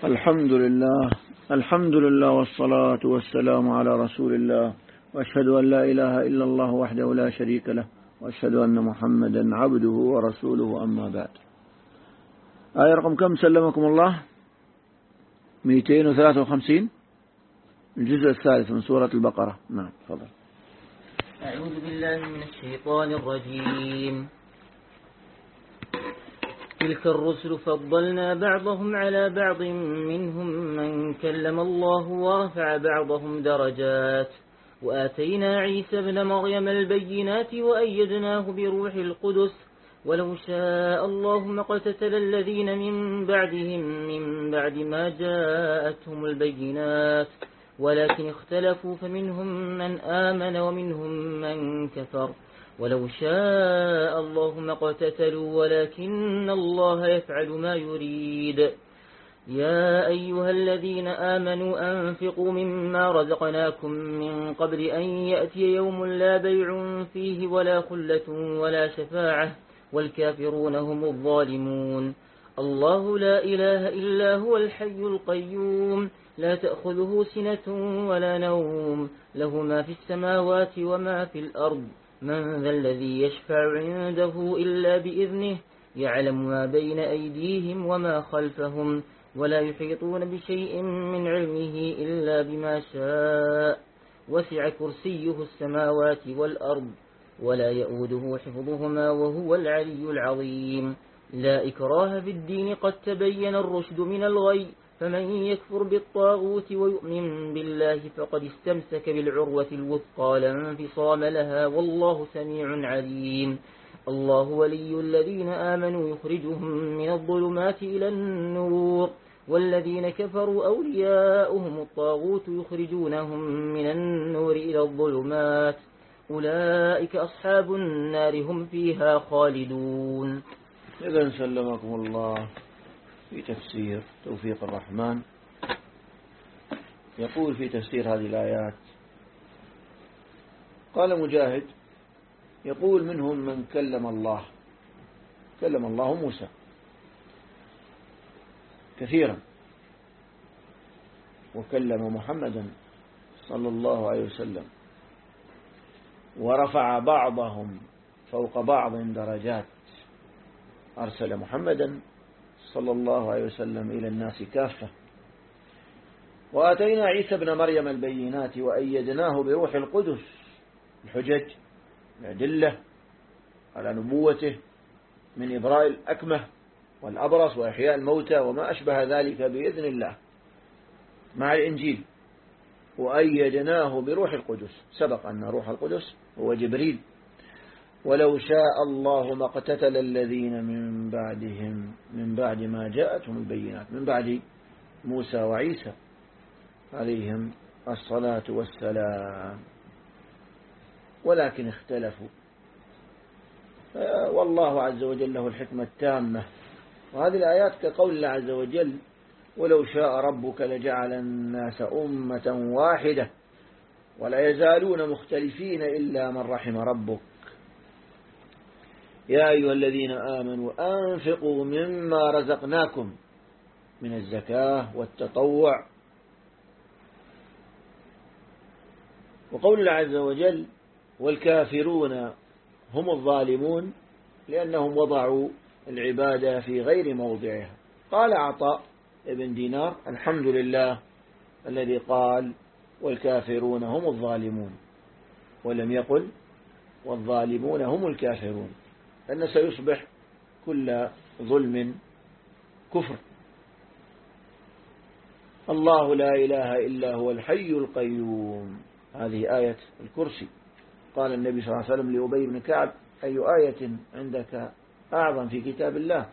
الحمد لله والصلاة والسلام على رسول الله، وأشهد أن لا إله إلا الله وحده لا شريك له، وأشهد أن محمدا عبده ورسوله، أما بعد. آية رقم كم سلمكم الله؟ 253 الجزء الثالث من سورة البقرة. نعم، تفضل. أعوذ بالله من الشيطان الرجيم. تلك الرسل فضلنا بعضهم على بعض، منهم من كلم الله ورفع بعضهم درجات، وآتينا عيسى ابن مريم البينات وأيدناه بروح القدس، ولو شاء الله ما اقتتل الذين من بعدهم من بعد ما جاءتهم البينات، ولكن اختلفوا فمنهم من آمن ومنهم من كفر، ولو شاء الله ما اقتتلوا ولكن الله يفعل ما يريد. يا أيها الذين آمنوا أنفقوا مما رزقناكم من قبل أن يأتي يوم لا بيع فيه ولا خلة ولا شفاعة والكافرون هم الظالمون. الله لا إله إلا هو الحي القيوم، لا تأخذه سنة ولا نوم، له ما في السماوات وما في الأرض. من ذا الذي يشفع عنده إلا بإذنه، يعلم ما بين أيديهم وما خلفهم، ولا يحيطون بشيء من علمه إلا بما شاء، وسع كرسيه السماوات والأرض، ولا يؤوده حفظهما وهو العلي العظيم. لا إكراه في الدين، قد تبين الرشد من الغي، فمن يكفر بالطاغوت ويؤمن بالله فقد استمسك بالعروة الوثقى لا انفصام لها، والله سميع عليم. الله ولي الذين آمنوا يخرجهم من الظلمات إلى النور، والذين كفروا أولياؤهم الطاغوت يخرجونهم من النور إلى الظلمات، أولئك أصحاب النار هم فيها خالدون. إذن سلمكم الله في تفسير توفيق الرحمن، يقول في تفسير هذه الآيات، قال مجاهد يقول منهم من كلم الله موسى كثيرا، وكلم محمدا صلى الله عليه وسلم، ورفع بعضهم فوق بعض درجات، أرسل محمدا صلى الله عليه وسلم إلى الناس كافة. وآتينا عيسى ابن مريم البينات وأيدناه بروح القدس، الحجج الأدلة على نبوته، من إبراء الأكمه والأبرص وإحياء الموتى وما أشبه ذلك بإذن الله مع الإنجيل. وأيدناه بروح القدس، سبق أن روح القدس هو جبريل. ولو شاء الله ما اقتتل الذين من بعدهم من بعد ما جاءتهم البينات، من بعد موسى وعيسى عليهم الصلاة والسلام، ولكن اختلفوا، والله عز وجل له الحكمة التامة. وهذه الآيات كقول الله عز وجل: ولو شاء ربك لجعل الناس أمة واحدة ولا يزالون مختلفين إلا من رحم ربك. يا أيها الذين آمنوا أنفقوا مما رزقناكم من الزكاة والتطوع. وقول الله عز وجل: والكافرون هم الظالمون، لأنهم وضعوا العبادة في غير موضعها. قال عطاء ابن دينار: الحمد لله الذي قال والكافرون هم الظالمون، ولم يقل والظالمون هم الكافرون، لأن سيصبح كل ظلم كفر. الله لا إله إلا هو الحي القيوم، هذه آية الكرسي. قال النبي صلى الله عليه وسلم لأبي بن كعب: أي آية عندك أعظم في كتاب الله؟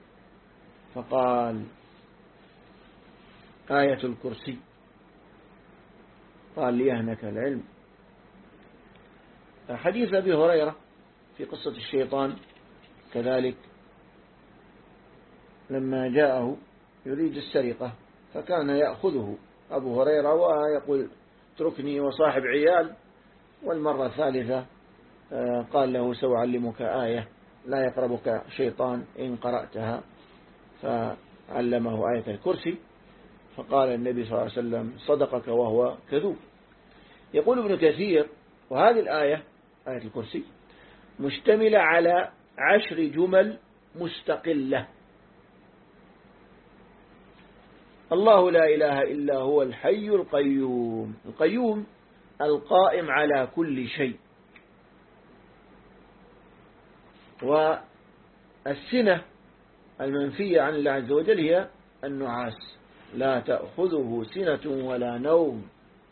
فقال: آية الكرسي. قال: ليهنك العلم. حديث أبي هريرة في قصة الشيطان كذلك، لما جاءه يريد السرقة فكان يأخذه أبو هريرة ويقول: اتركني وصاحب عيال. والمرة الثالثة قال له: سأعلمك آية لا يقربك شيطان إن قرأتها، فعلمه آية الكرسي. فقال النبي صلى الله عليه وسلم صدقك وهو كذوب. يقول ابن كثير: وهذه الآية آية الكرسي مشتملة على 10 جمل مستقلة. الله لا إله إلا هو الحي القيوم. القيوم القائم على كل شيء. والسنة المنفية عن الله عز وجل هي النعاس، لا تأخذه سنة ولا نوم.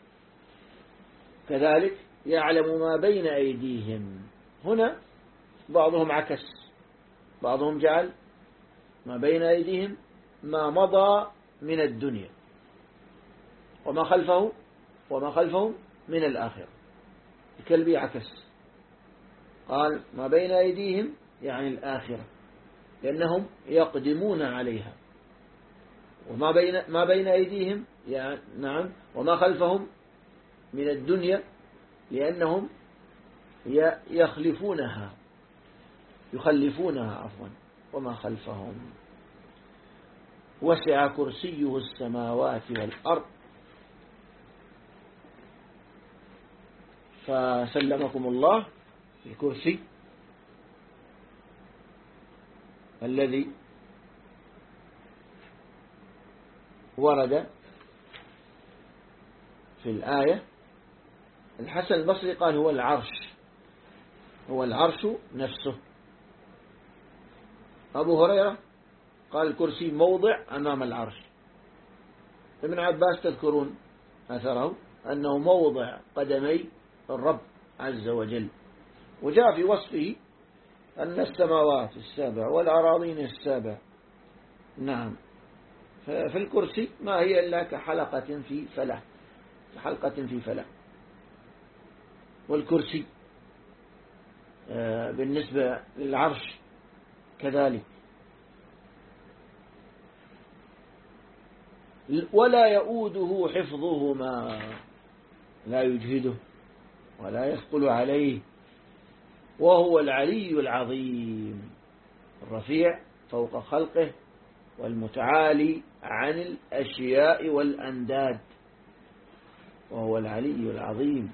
كذلك يعلم ما بين أيديهم. هنا بعضهم عكس، بعضهم جعل ما بين أيديهم ما مضى من الدنيا، وما خلفهم من الآخرة. الكلبي عكس، قال ما بين أيديهم يعني الآخرة، لأنهم يقدمون عليها. ما بين أيديهم يعني نعم، وما خلفهم من الدنيا لأنهم يخلفونها عفوا. وما خلفهم. وسع كرسيه السماوات والأرض. فسلمكم الله الكرسي الذي ورد في الآية. الحسن البصري قال هو العرش نفسه. أبو هريرة قال الكرسي موضع أمام العرش. ابن عباس تذكرون أثره أنه موضع قدمي الرب عز وجل. وجاء في وصفه أن السماوات السبع والأراضين السبع نعم. في الكرسي ما هي إلا كحلقة في فلاة. والكرسي بالنسبة للعرش كذلك. ولا يؤوده حفظهما، لا يجهده ولا يثقل عليه، وهو العلي العظيم الرفيع فوق خلقه والمتعالي عن الأشياء والأنداد. وهو العلي العظيم.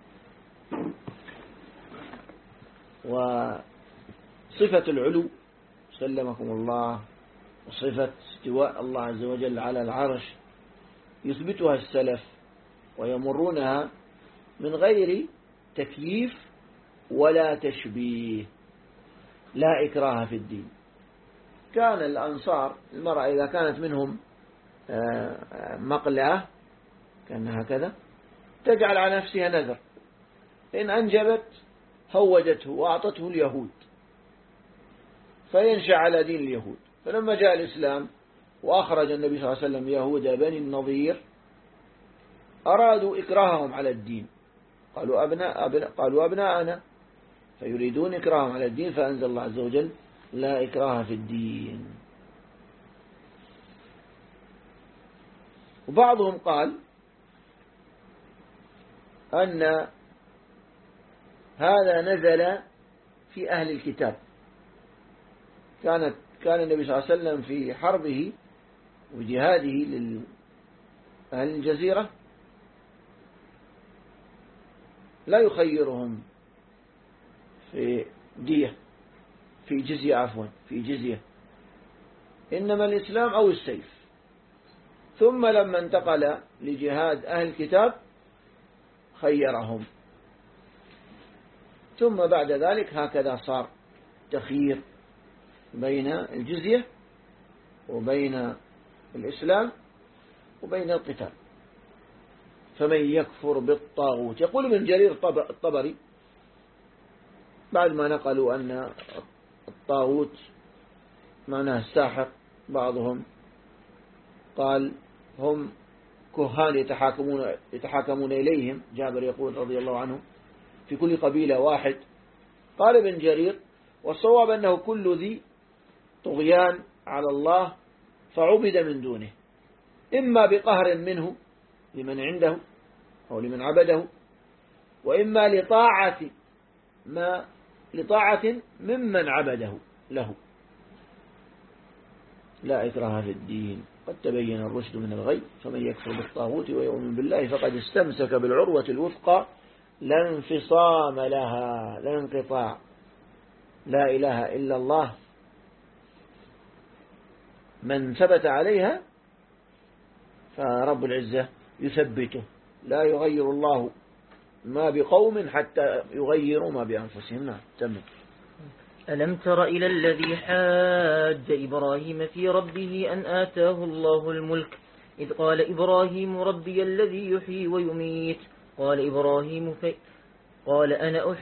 وصفة العلو سلمكم الله، وصفة استواء الله عز وجل على العرش يثبتها السلف ويمرونها من غير تكييف ولا تشبيه. لا إكراه في الدين. كان الأنصار المرأة إذا كانت منهم مقلعة كان هكذا تجعل على نفسها نذر، إن أنجبت هوجته وأعطته اليهود فينشأ على دين اليهود. فلما جاء الإسلام وأخرج النبي صلى الله عليه وسلم يهود بني النضير أرادوا إكراههم على الدين، قالوا أبناءنا، فيريدون إكراههم على الدين، فأنزل الله عز وجل لا إكراه في الدين. وبعضهم قال أن هذا نزل في أهل الكتاب. كان النبي صلى الله عليه وسلم في حربه وجهاده لأهل الجزيرة لا يخيرهم في جزية، إنما الإسلام أو السيف. ثم لما انتقل لجهاد أهل الكتاب خيرهم. ثم بعد ذلك هكذا صار تخيير بين الجزية وبين الإسلام وبين القتال. فمن يكفر بالطاغوت. يقول ابن جرير الطبري بعد ما نقلوا أن الطاغوت معناه الساحر، بعضهم قال هم كهان يتحاكمون إليهم. جابر يقول رضي الله عنه في كل قبيلة واحد. قال ابن جرير والصواب أنه كل ذي طغيان على الله فعبد من دونه، إما بقهر منه لمن عنده أو لمن عبده، وإما لطاعة ممن عبده له، لا إكراه في الدين قد تبين الرشد من الغي فمن يكفر بالطاغوت ويؤمن بالله فقد استمسك بالعروة الوثقى لا انفصام لها لا انقطاع. لا إله إلا الله من ثبت عليها فرب العزة يثبته. لا يغير الله ما بقوم حتى يغيروا ما بأنفسهم. نعم تمام. ألم تر إلى الذي حاج إبراهيم في ربه أن آتاه الله الملك إذ قال إبراهيم ربي الذي يحيي ويميت قال إبراهيم قال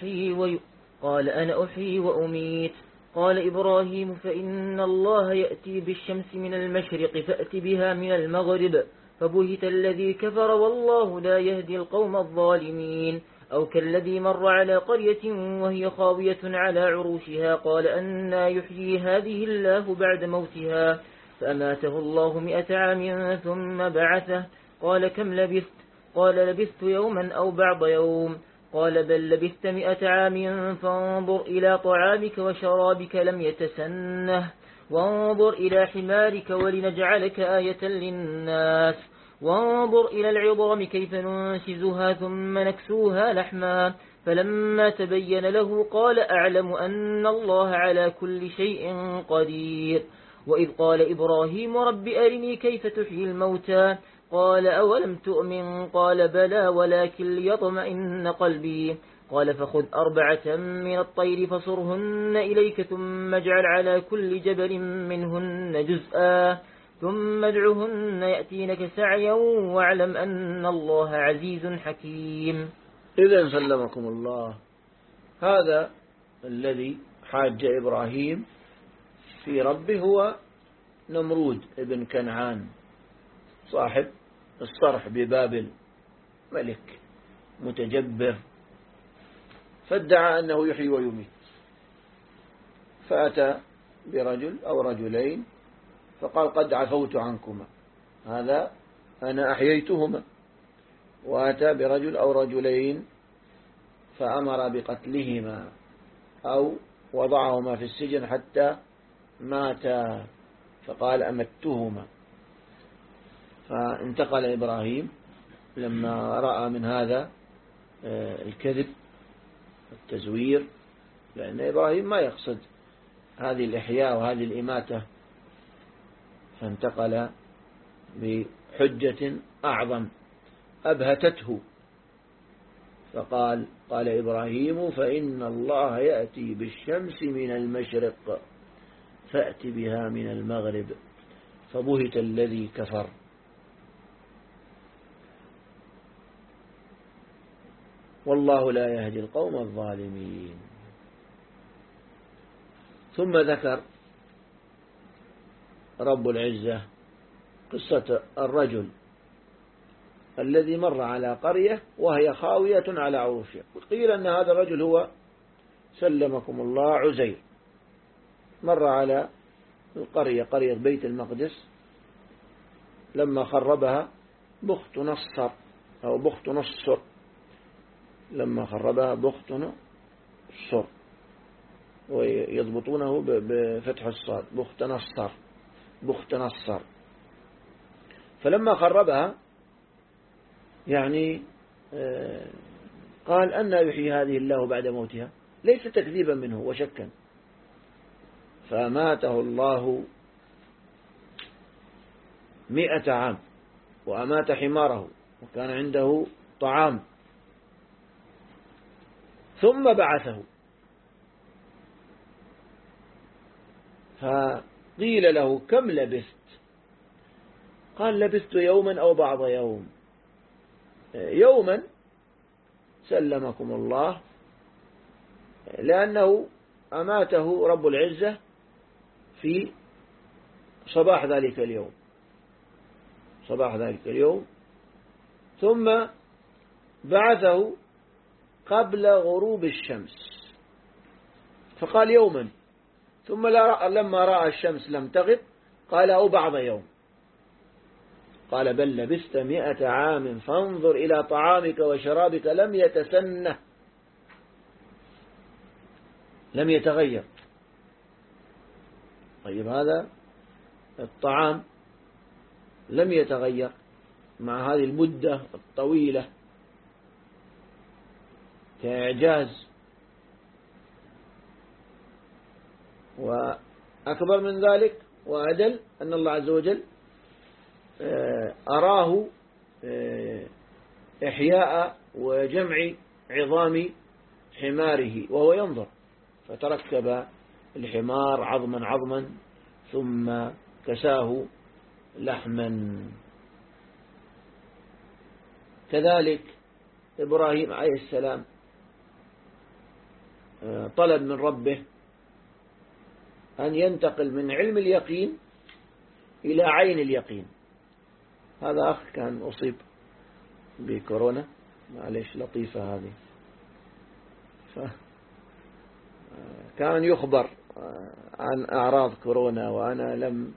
أنا أحيي وأميت قال إبراهيم فإن الله يأتي بالشمس من المشرق فأت بها من المغرب فبهت الذي كفر والله لا يهدي القوم الظالمين. أو كالذي مر على قرية وهي خاوية على عروشها قال أنى يحيي هذه الله بعد موتها فأماته الله 100 عام ثم بعثه قال كم لبثت قال لبثت يوما أو بعض يوم قال بل لبثت 100 عام فانظر إلى طعامك وشرابك لم يتسنه وانظر إلى حمارك ولنجعلك آية للناس وانظر إلى العظام كيف ننشزها ثم نكسوها لحما فلما تبين له قال أعلم أن الله على كل شيء قدير. وإذ قال إبراهيم رب أرني كيف تحيي الموتى قال أولم تؤمن قال بلى ولكن ليطمئن قلبي قال فخذ 4 من الطير فصرهن إليك ثم اجعل على كل جبل منهن جزءا ثم ادعهن يأتينك سعيا واعلم أن الله عزيز حكيم. إذن سلمكم الله هذا الذي حاج إبراهيم في ربه هو نمرود ابن كنعان صاحب الصرح ببابل ملك متجبر فادعى أنه يحيي ويميت فأتى برجل أو رجلين فقال قد عفوت عنكما هذا أنا أحييتهما وأتى برجل أو رجلين فأمر بقتلهما أو وضعهما في السجن حتى ماتا فقال أمتهما. فانتقل إبراهيم لما رأى من هذا الكذب التزوير لأن إبراهيم ما يقصد هذه الإحياء وهذه الإماتة فانتقل بحجة أعظم أبهتته فقال إبراهيم فإن الله يأتي بالشمس من المشرق فأت بها من المغرب فبهت الذي كفر والله لا يهدي القوم الظالمين. ثم ذكر رب العزة قصة الرجل الذي مر على قرية وهي خاوية على عروشها وقيل أن هذا الرجل هو سلمكم الله عزير مر على القرية قرية بيت المقدس لما خربها بخت نصر أو بخت نصر لما خربها بخت نصر ويضبطونه بفتح الصاد بخت نصر فلما خربها يعني قال أن يحيي هذه الله بعد موتها ليس تكذيبا منه وشكا فأماته الله 100 عام وأمات حماره وكان عنده طعام ثم بعثه فقيل له كم لبثت قال لبثت يوما أو بعض يوم يوما سلمكم الله لأنه أماته رب العزة في صباح ذلك اليوم ثم بعثه قبل غروب الشمس فقال يوما ثم لما رأى الشمس لم تغب قال أو بعض يوم قال بل لبثت 100 عام فانظر إلى طعامك وشرابك لم يتسنه لم يتغير. طيب هذا الطعام لم يتغير مع هذه المدة الطويلة كإعجاز. وأكبر من ذلك وأدل أن الله عز وجل أراه إحياء وجمع عظام حماره وهو ينظر، فتركب الحمار عظما عظما ثم كساه لحما. كذلك إبراهيم عليه السلام طلب من ربه أن ينتقل من علم اليقين إلى عين اليقين. هذا أخ كان أصيب بكورونا، معليش لطيفة هذه، كان يخبر عن أعراض كورونا وأنا لم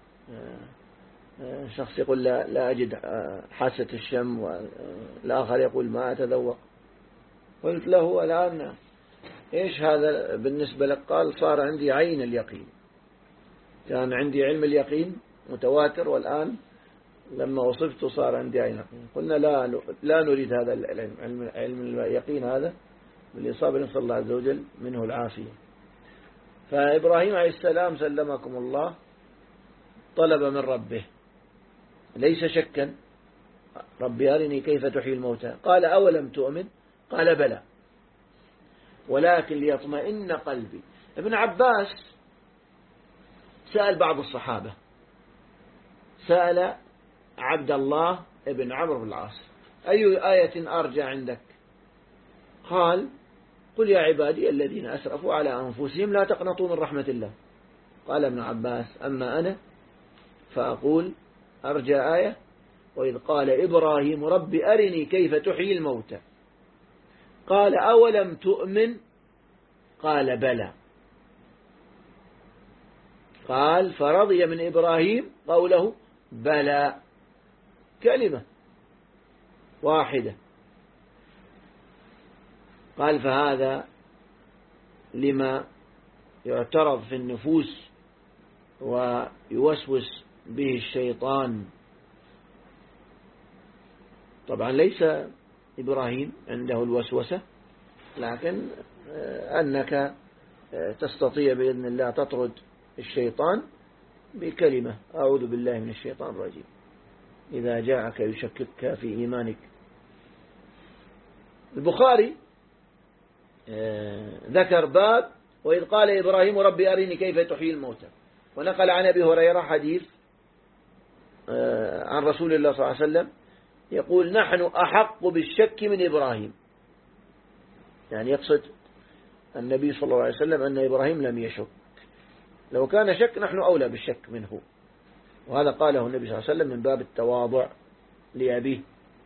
شخص يقول لا أجد حاسة الشم، والآخر يقول ما أتذوق. قلت له الآن إيش هذا بالنسبة لك؟ قال صار عندي عين اليقين. كان عندي علم اليقين متواتر، والآن لما أصبت صار عندي عين اليقين. قلنا لا نريد هذا العلم، علم اليقين هذا بالإصابة، نسأل الله عز وجل منه العافية. فإبراهيم عليه السلام سلمكم الله طلب من ربه ليس شكا: ربي أرني كيف تحيي الموتى. قال أولم تؤمن؟ قال بلى ولكن ليطمئن قلبي. ابن عباس سأل بعض الصحابة، سأل عبد الله ابن عمرو بن العاص: أي آية أرجى عندك؟ قال: قل يا عبادي الذين أسرفوا على أنفسهم لا تقنطوا من رحمة الله. قال ابن عباس: أما أنا فأقول أرجى آية وإذ قال إبراهيم رب أرني كيف تحيي الموتى. قال أولم تؤمن؟ قال بلى. قال فرضي من إبراهيم قوله بلى، كلمة واحدة. قال فهذا لما يعترض في النفوس ويوسوس به الشيطان. طبعا ليس إبراهيم عنده الوسوسة، لكن أنك تستطيع بإذن الله تطرد الشيطان بكلمة أعوذ بالله من الشيطان الرجيم إذا جاءك يشككك في إيمانك. البخاري ذكر باب وإذ قال إبراهيم ربي أرني كيف تحيي الموتى، ونقل عن أبي هريرة حديث عن رسول الله صلى الله عليه وسلم يقول نحن أحق بالشك من إبراهيم، يعني يقصد النبي صلى الله عليه وسلم أن إبراهيم لم يشك، لو كان شك نحن أولى بالشك منه. وهذا قاله النبي صلى الله عليه وسلم من باب التواضع لأبيه.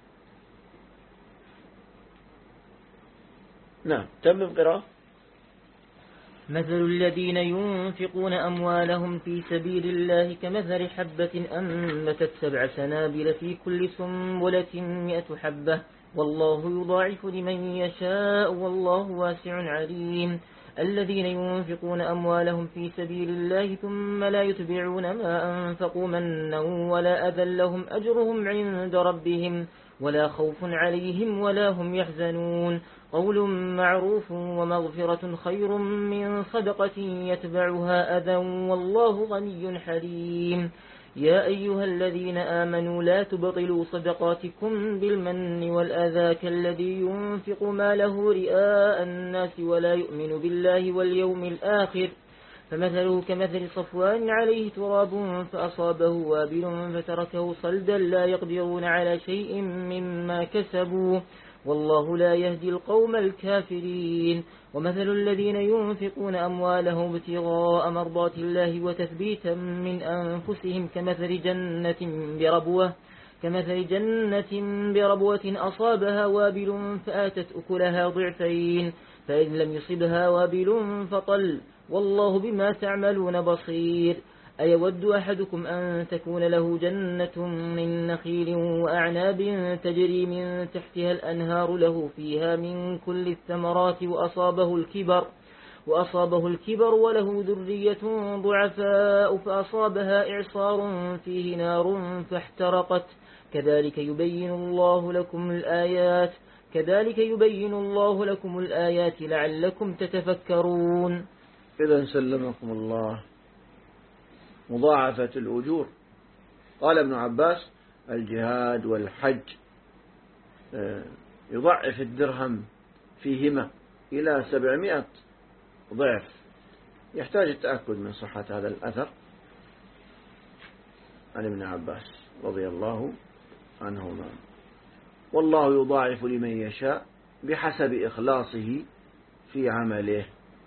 نعم، تمم قراءة. مثل الذين ينفقون أموالهم في سبيل الله كمثل حبة أنبتت 7 سنابل في كل سنبلة 100 حبة والله يضاعف لمن يشاء والله واسع عليم. الذين ينفقون أموالهم في سبيل الله ثم لا يتبعون ما أنفقوا منا ولا أذى لهم أجرهم عند ربهم ولا خوف عليهم ولا هم يحزنون. قول معروف ومغفرة خير من صدقة يتبعها أذى والله غني حليم. يا أيها الذين آمنوا لا تبطلوا صدقاتكم بالمن والأذى كالذي ينفق ماله رئاء الناس ولا يؤمن بالله واليوم الآخر فمثله كمثل صفوان عليه تراب فأصابه وابل فتركه صلدا لا يقدرون على شيء مما كسبوا والله لا يهدي القوم الكافرين. ومثل الذين ينفقون أموالهم ابتغاء مرضات الله وتثبيتا من أنفسهم كمثل جنة بربوة أصابها وابل فآتت أكلها ضعفين فإن لم يصبها وابل فطل والله بما تعملون بصير. أيود أحدكم أن تكون له جنة من نخيل وأعناب تجري من تحتها الأنهار له فيها من كل الثمرات وأصابه الكبر وله ذرية ضعفاء فأصابها إعصار فيه نار فاحترقت كذلك يبين الله لكم الآيات لعلكم تتفكرون. إذا سلمكم الله مضاعفة الأجور. قال ابن عباس الجهاد والحج يضعف الدرهم فيهما إلى 700 ضعف. يحتاج التأكد من صحة هذا الأثر عن ابن عباس رضي الله عنهما. والله يضاعف لمن يشاء بحسب إخلاصه في عمله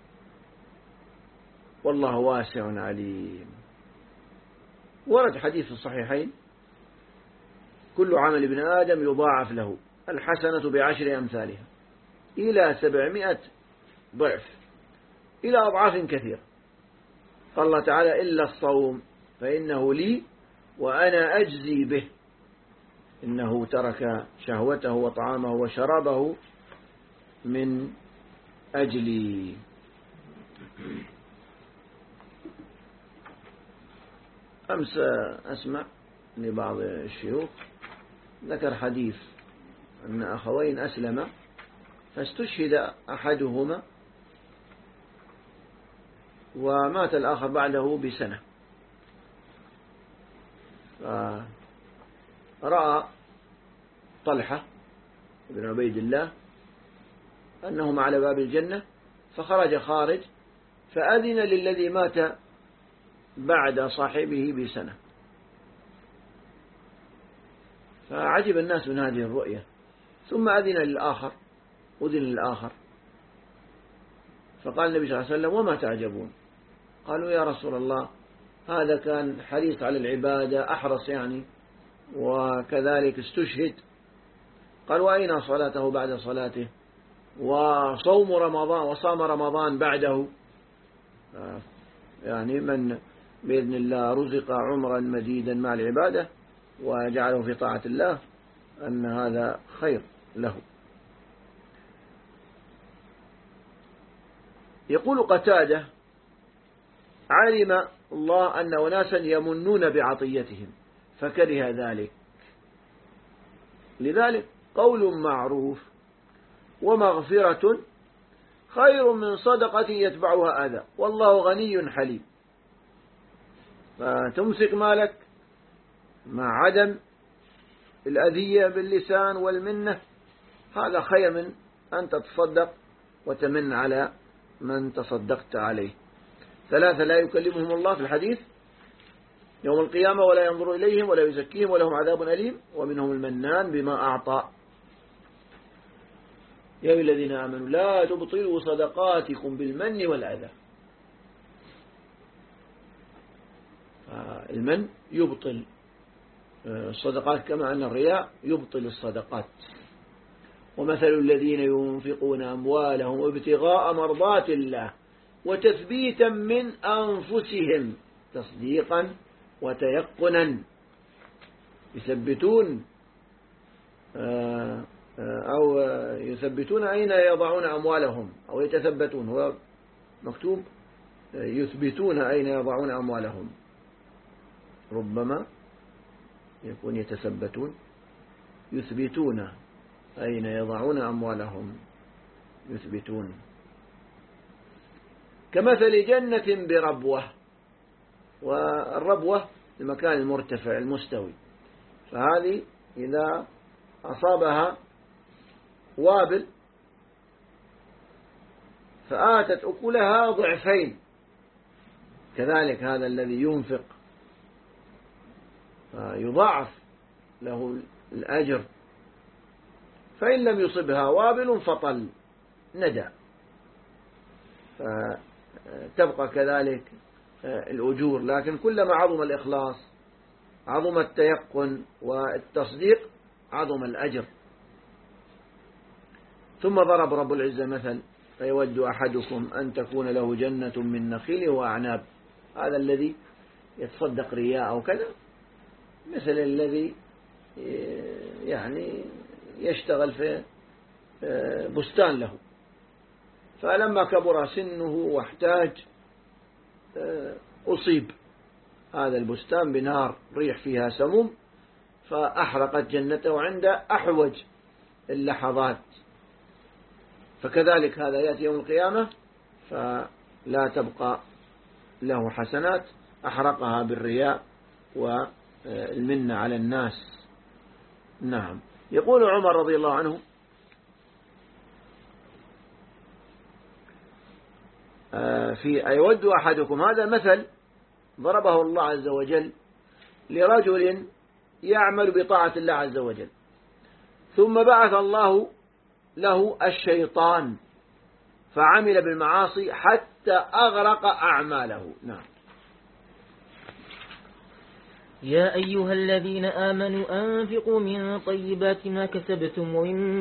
والله واسع عليم. ورد حديث في الصحيحين كل عمل ابن آدم يضاعف له الحسنة ب10 أمثالها إلى 700 ضعف إلى أضعاف كثيرة. قال الله تعالى إلا الصوم فإنه لي وأنا أجزي به إنه ترك شهوته وطعامه وشرابه من أجلي. أمس أسمع لبعض الشيوخ ذكر حديث أن أخوين أسلما فاستشهد أحدهما ومات الآخر بعده بسنة. فرأى طلحة بن عبيد الله أنهم على باب الجنة فخرج خارج فأذن للذي مات بعد صاحبه بسنة. فعجب الناس من هذه الرؤية ثم أذن للآخر فقال النبي صلى الله عليه وسلم وما تعجبون؟ قالوا يا رسول الله هذا كان حريص على العبادة أحرص يعني وكذلك استشهد. قال وأين صلاته بعد صلاته وصام رمضان بعده؟ يعني من بإذن الله رزق عمرا مديدا مع العبادة وجعله في طاعة الله أن هذا خير له. يقول قتادة علم الله أن أناسا يمنون بعطيتهم فكره ذلك. لذلك قول معروف ومغفرة خير من صدقة يتبعها أذى والله غني حليم. فتمسك مالك مع عدم الأذية باللسان والمنة هذا خير من أن تتصدق وتمن على من تصدقت عليه. 3 لا يكلمهم الله في الحديث يوم القيامة ولا ينظر إليهم ولا يزكيهم ولهم عذاب أليم ومنهم المنان بما أعطى. يا أيها الذين آمنوا لا تبطلوا صدقاتكم بالمن والأذى. المن يبطل الصدقات كما أن الرياء يبطل الصدقات. ومثل الذين ينفقون أموالهم ابتغاء مرضات الله وتثبيتا من أنفسهم تصديقا وتيقنا يثبتون أو يثبتون أين يضعون أموالهم أو يتثبتون. هو مكتوب يثبتون أين يضعون أموالهم ربما يكون يتثبتون يثبتون أين يضعون أموالهم يثبتون. كمثل جنة بربوة والربوة المكان المرتفع المستوي فهذه إذا أصابها وابل فآتت أكلها ضعفين. كذلك هذا الذي ينفق يضاعف له الأجر فإن لم يصبها وابل فطل ندى. فتبقى كذلك الأجور لكن كلما عظم الإخلاص عظم التيقن والتصديق عظم الأجر. ثم ضرب رب العزة مثل فيود أحدكم أن تكون له جنة من نخيل وأعناب. هذا الذي يتصدق رياء أو كذا مثل الذي يعني يشتغل في بستان له فلما كبر سنه واحتاج أصيب هذا البستان بنار ريح فيها سموم فأحرقت جنته عند أحوج اللحظات. فكذلك هذا يأتي يوم القيامة فلا تبقى له حسنات، أحرقها بالرياء والمنة على الناس. نعم. يقول عمر رضي الله عنه في أيود أحدكم، هذا مثل ضربه الله عز وجل لرجل يعمل بطاعة الله عز وجل ثم بعث الله له الشيطان فعمل بالمعاصي حتى أغرق أعماله. نعم. يا أيها الذين آمنوا أنفقوا من طيبات ما كسبتم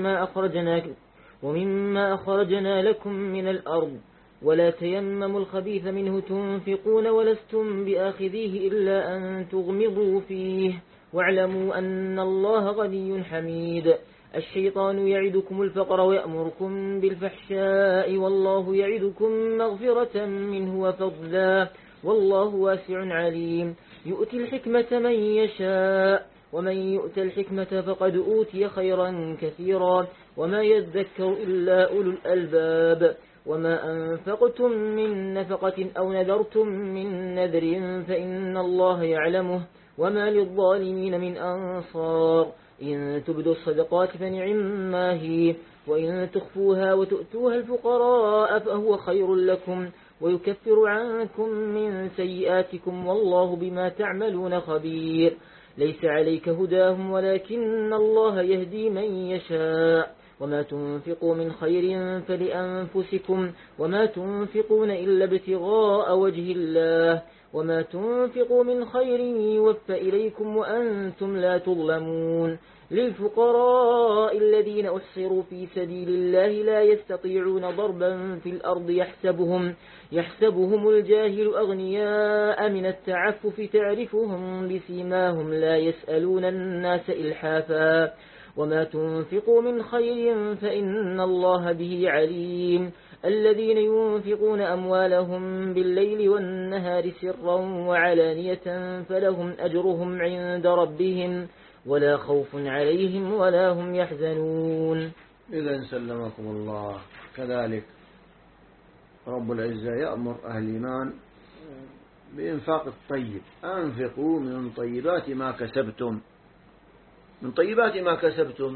ومما أخرجنا لكم من الأرض ولا تيمموا الخبيث منه تنفقون ولستم بآخذيه إلا أن تغمضوا فيه واعلموا أن الله غني حميد. الشيطان يعدكم الفقر ويأمركم بالفحشاء والله يعدكم مغفرة منه وفضلا والله واسع عليم. يؤتي الحكمة من يشاء ومن يؤت الحكمة فقد أوتي خيرا كثيرا وما يذكر إلا أولو الألباب. وما أنفقتم من نفقة أو نذرتم من نذر فإن الله يعلمه وما للظالمين من أنصار. إن تبدوا الصدقات فنعما هي وإن تخفوها وتؤتوها الفقراء فهو خير لكم ويكفر عنكم من سيئاتكم والله بما تعملون خبير. ليس عليك هداهم ولكن الله يهدي من يشاء وما تنفقوا من خير فلأنفسكم وما تنفقون إلا ابتغاء وجه الله وما تنفقوا من خير يوفى إليكم وأنتم لا تظلمون. للفقراء الذين أحصروا في سبيل الله لا يستطيعون ضربا في الأرض يحسبهم الجاهل أغنياء من التعفف تعرفهم بسيماهم لا يسألون الناس إلحافا وما تنفقوا من خير فإن الله به عليم. الذين ينفقون أموالهم بالليل والنهار سرا وعلانية فلهم أجرهم عند ربهم ولا خوف عليهم ولا هم يحزنون. إذا سلمكم الله. كذلك رب العزة يأمر أهل الإيمان بإنفاق الطيب. أنفقوا من طيبات ما كسبتم. من طيبات ما كسبتم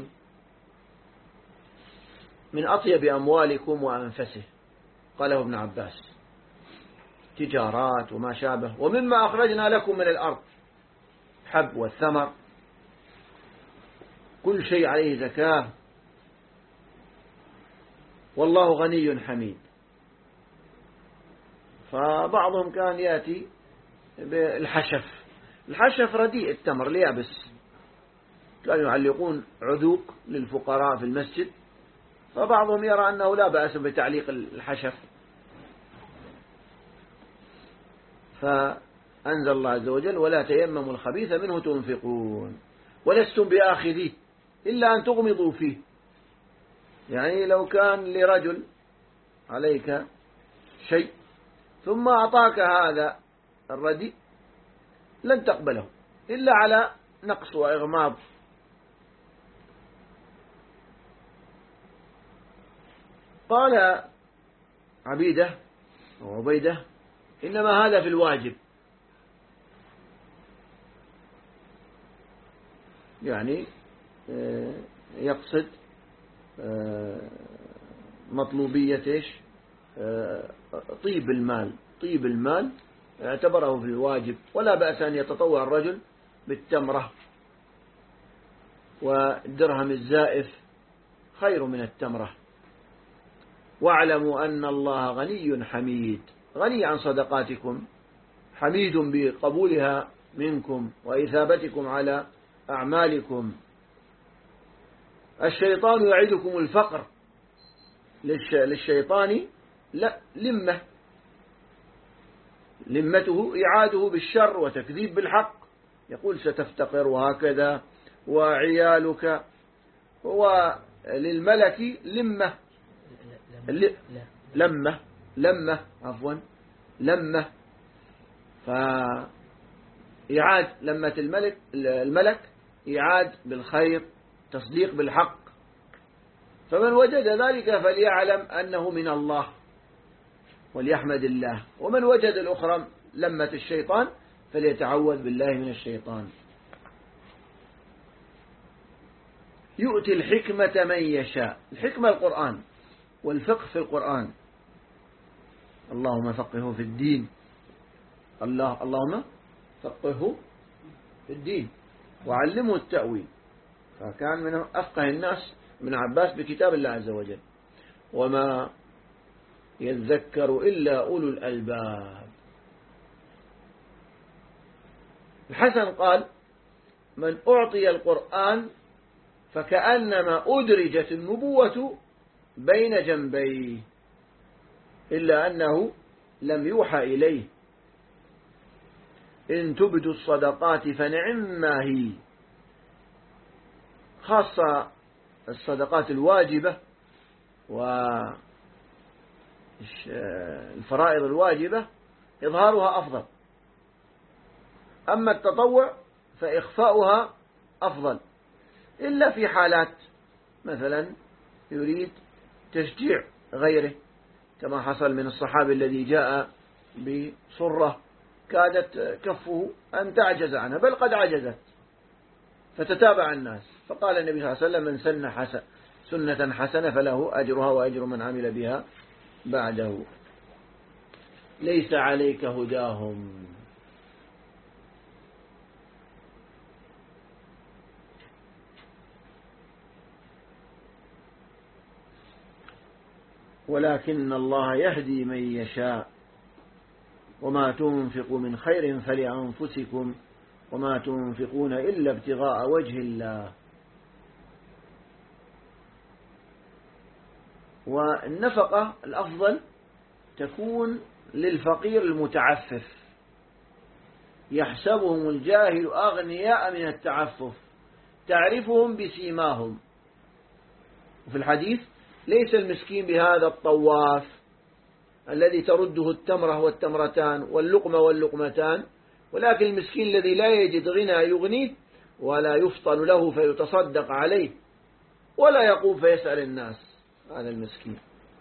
من أطيب أموالكم وأنفسه قاله ابن عباس، تجارات وما شابه. ومما أخرجنا لكم من الأرض حب والثمر كل شيء عليه زكاة والله غني حميد. فبعضهم كان يأتي بالحشف. الحشف رديء التمر اليابس، كانوا يعلقون عذوق للفقراء في المسجد، فبعضهم يرى أنه لا بأس بتعليق الحشف، فأنزل الله عز وجل ولا تيمموا الخبيث منه تنفقون ولستم بآخذيه إلا أن تغمضوا فيه. يعني لو كان لرجل عليك شيء ثم أعطاك هذا الرديء لن تقبله إلا على نقص وإغماض. قال عبيدة إنما هذا في الواجب، يعني يقصد مطلوبية طيب المال اعتبره في الواجب، ولا بأس أن يتطوع الرجل بالتمرة، والدرهم الزائف خير من التمرة. واعلموا أن الله غني حميد، غني عن صدقاتكم، حميد بقبولها منكم وإثابتكم على أعمالكم. الشيطان يعدكم الفقر، للشيطان لا لمته إعاده بالشر وتكذيب بالحق، يقول ستفتقر وهكذا وللملك لمة لمة فإعاد لمة الملك إعاد بالخير، تصديق بالحق. فمن وجد ذلك فليعلم أنه من الله وليحمد الله، ومن وجد الأخرى لمة الشيطان فليتعوذ بالله من الشيطان. يؤتي الحكمة من يشاء. الحكمة القرآن والفقه في القرآن. اللهم فقهه في الدين. اللهم فقهه في الدين وعلمه التأويل. فكان من أفقه الناس ابن عباس بكتاب الله عز وجل. وما يذكر إلا أولو الألباب. الحسن قال: من أعطي القرآن فكأنما أدرجت النبوة بين جنبيه، إلا أنه لم يوحى إليه. إن تبدوا الصدقات فنعما هي. خاصة الصدقات الواجبة والفرائض الواجبة إظهارها أفضل، أما التطوع فإخفاؤها أفضل، إلا في حالات مثلا يريد تشجيع غيره، كما حصل من الصحابي الذي جاء بصرة كادت كفه أن تعجز عنها، بل قد عجزت، فتتابع الناس، فقال النبي صلى الله عليه وسلم: من سن سنة حسنة فله أجرها وأجر من عمل بها بعده. ليس عليك هداهم. ولكن الله يهدي من يشاء. وما تنفقوا من خير فلأنفسكم وما تنفقون إلا ابتغاء وجه الله. والنفقة الأفضل تكون للفقير المتعفف، يحسبهم الجاهل أغنياء من التعفف، تعرفهم بسيماهم. وفي الحديث: ليس المسكين بهذا الطواف الذي ترده التمرة والتمرتان واللقمة واللقمتان، ولكن المسكين الذي لا يجد غنى يغنيه ولا يفطن له فيتصدق عليه ولا يقوم فيسأل الناس، هذا المسكين.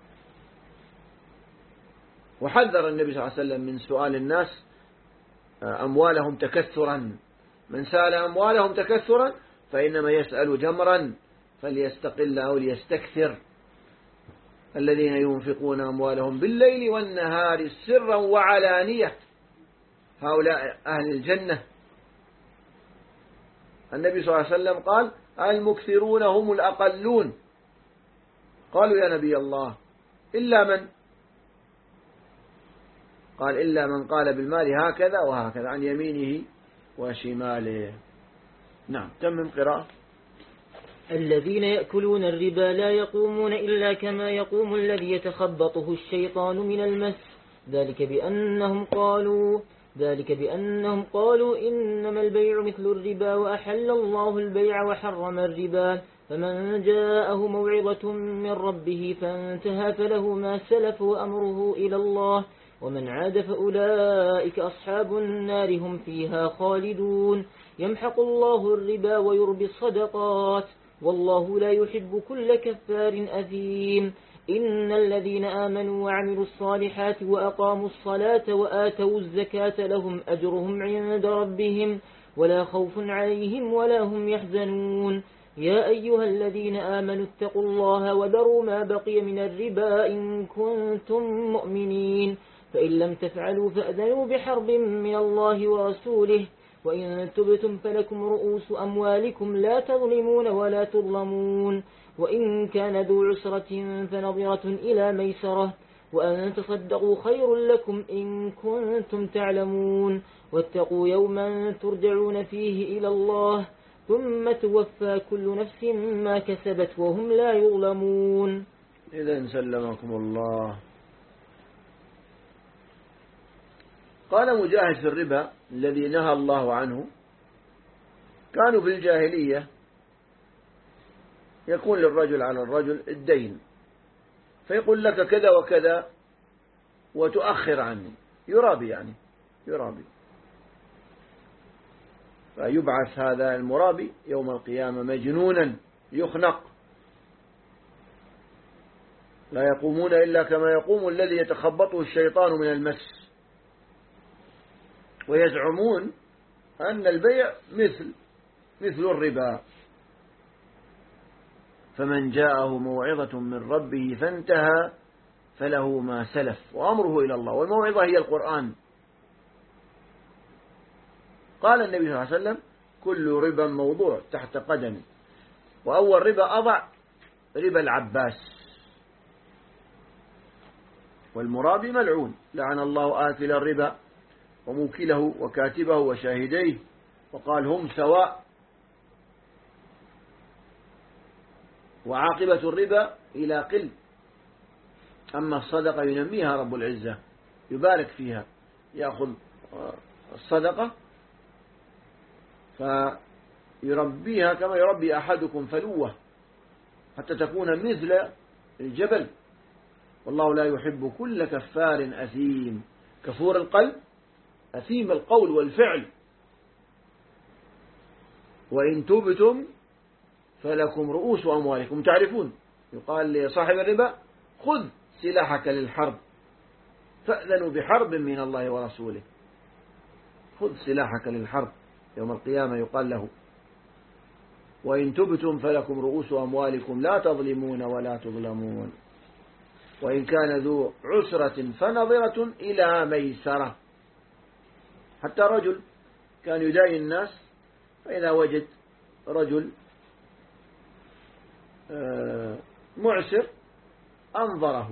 وحذر النبي صلى الله عليه وسلم من سؤال الناس أموالهم تكثرا. من سأل أموالهم تكثرا فإنما يسأل جمرا فليستقل أو ليستكثر. الذين ينفقون أموالهم بالليل والنهار سرا وعلانية هؤلاء أهل الجنة. النبي صلى الله عليه وسلم قال: المكثرون هم الأقلون. قالوا: يا نبي الله إلا من؟ قال: إلا من قال بالمال هكذا وهكذا عن يمينه وشماله. نعم، تمم قراءة. الذين يأكلون الربا لا يقومون إلا كما يقوم الذي يتخبطه الشيطان من المس، ذلك بأنهم قالوا إنما البيع مثل الربا وأحل الله البيع وحرم الربا، فمن جاءه موعظة من ربه فانتهى فله ما سلف وأمره إلى الله، ومن عاد فأولئك أصحاب النار هم فيها خالدون. يمحق الله الربا ويربي الصدقات والله لا يحب كل كفار أثيم. إن الذين آمنوا وعملوا الصالحات وأقاموا الصلاة وآتوا الزكاة لهم أجرهم عند ربهم ولا خوف عليهم ولا هم يحزنون. يا أيها الذين آمنوا اتقوا الله وذروا ما بقي من الربا إن كنتم مؤمنين، فإن لم تفعلوا فأذنوا بحرب من الله ورسوله، وإن تبتم فلكم رؤوس أموالكم لا تظلمون ولا تظلمون، وإن كان ذو عسرة فنظرة إلى ميسرة، وأن تصدقوا خير لكم إن كنتم تعلمون، واتقوا يوما ترجعون فيه إلى الله ثم توفى كل نفس ما كسبت وهم لا يظلمون. إذن سلمكم الله. قال مجاهد في الربا الذي نهى الله عنه: كانوا في الجاهلية يكون للرجل على الرجل الدين فيقول لك كذا وكذا وتؤخر عني، يرابي يعني يرابي. فيبعث هذا المرابي يوم القيامة مجنونا يخنق، لا يقومون إلا كما يقوم الذي يتخبطه الشيطان من المس، ويزعمون أن البيع مثل الربا. فمن جاءه موعظة من ربه فانتهى فله ما سلف وأمره إلى الله، والموعظة هي القرآن. قال النبي صلى الله عليه وسلم: كل ربا موضوع تحت قدمي. وأول ربا أضع ربا العباس، والمرابي ملعون، لعن الله آكل الربا وموكله وكاتبه وشاهديه، وقال هم سواء. وعاقبة الربا إلى قل، أما الصدقة ينميها رب العزة، يبارك فيها، يأخذ الصدقة فيربيها كما يربي أحدكم فلوة حتى تكون مثل الجبل. والله لا يحب كل كفار أثيم، كفور القلب أثيم القول والفعل. وإن تبتم فلكم رؤوس أموالكم. تعرفون يقال لصاحب الربا: خذ سلاحك للحرب، فأذنوا بحرب من الله ورسوله. خذ سلاحك للحرب، يوم القيامة يقال له: وإن تبتم فلكم رؤوس أموالكم لا تظلمون ولا تظلمون، وإن كان ذو عسرة فنظرة إلى ميسرة. حتى رجل كان يداين الناس، فإذا وجد رجل معسر أنظره،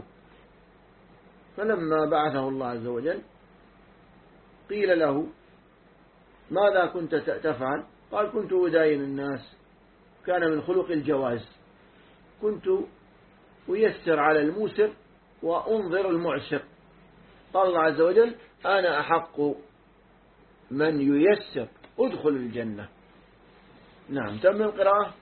فلما بعثه الله عز وجل قيل له: ماذا كنت تفعل؟ قال: كنت أداين الناس، كان من خلق الجواز، كنت أيسر على الموسر وأنظر المعسر. قال الله عز وجل: أنا أحق من ييسر، ادخل الجنة. نعم، تم القراءة.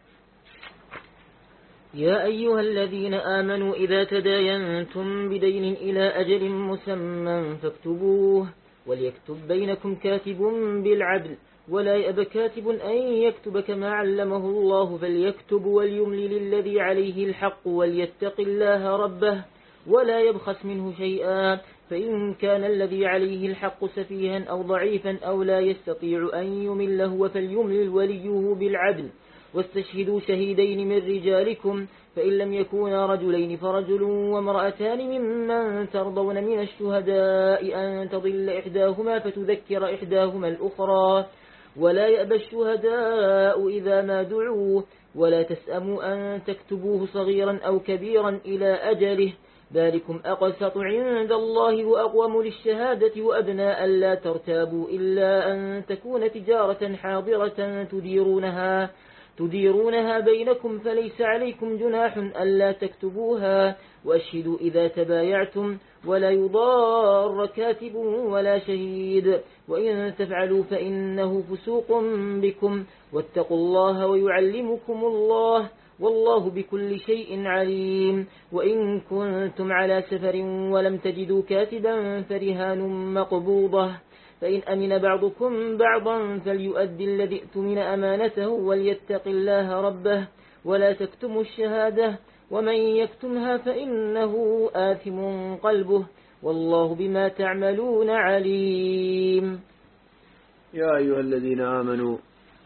يا أيها الذين آمنوا إذا تداينتم بدين إلى أجل مسمى فاكتبوه، وليكتب بينكم كاتب بالعدل، ولا يأب كاتب أن يكتب كما علمه الله، فليكتب وليملل الذي عليه الحق وليتق الله ربه ولا يبخس منه شيئا، فإن كان الذي عليه الحق سفيها أو ضعيفا أو لا يستطيع أن يمله فليملل وليه بالعدل، واستشهدوا شهيدين من رجالكم، فإن لم يكونا رجلين فرجل وامرأتان ممن ترضون من الشهداء أن تضل إحداهما فتذكر إحداهما الأخرى، ولا يأبى الشهداء إذا ما دعوا، ولا تسأموا أن تكتبوه صغيرا أو كبيرا إلى أجله، ذلكم أقسط عند الله وأقوم للشهادة وأدنى ألا ترتابوا إلا أن تكون تجارة حاضرة تديرونها بينكم، فليس عليكم جناح ألا تكتبوها، وأشهدوا إذا تبايعتم، ولا يضار كاتب ولا شهيد، وإن تفعلوا فإنه فسوق بكم، واتقوا الله ويعلمكم الله، والله بكل شيء عليم. وإن كنتم على سفر ولم تجدوا كاتبا فرهان مقبوضة، فإن أمن بعضكم بعضا فليؤدي الذي اؤتمن أمانته وليتق الله ربه، ولا تكتموا الشهادة، ومن يكتمها فإنه آثم قلبه، والله بما تعملون عليم. يا أيها الذين آمنوا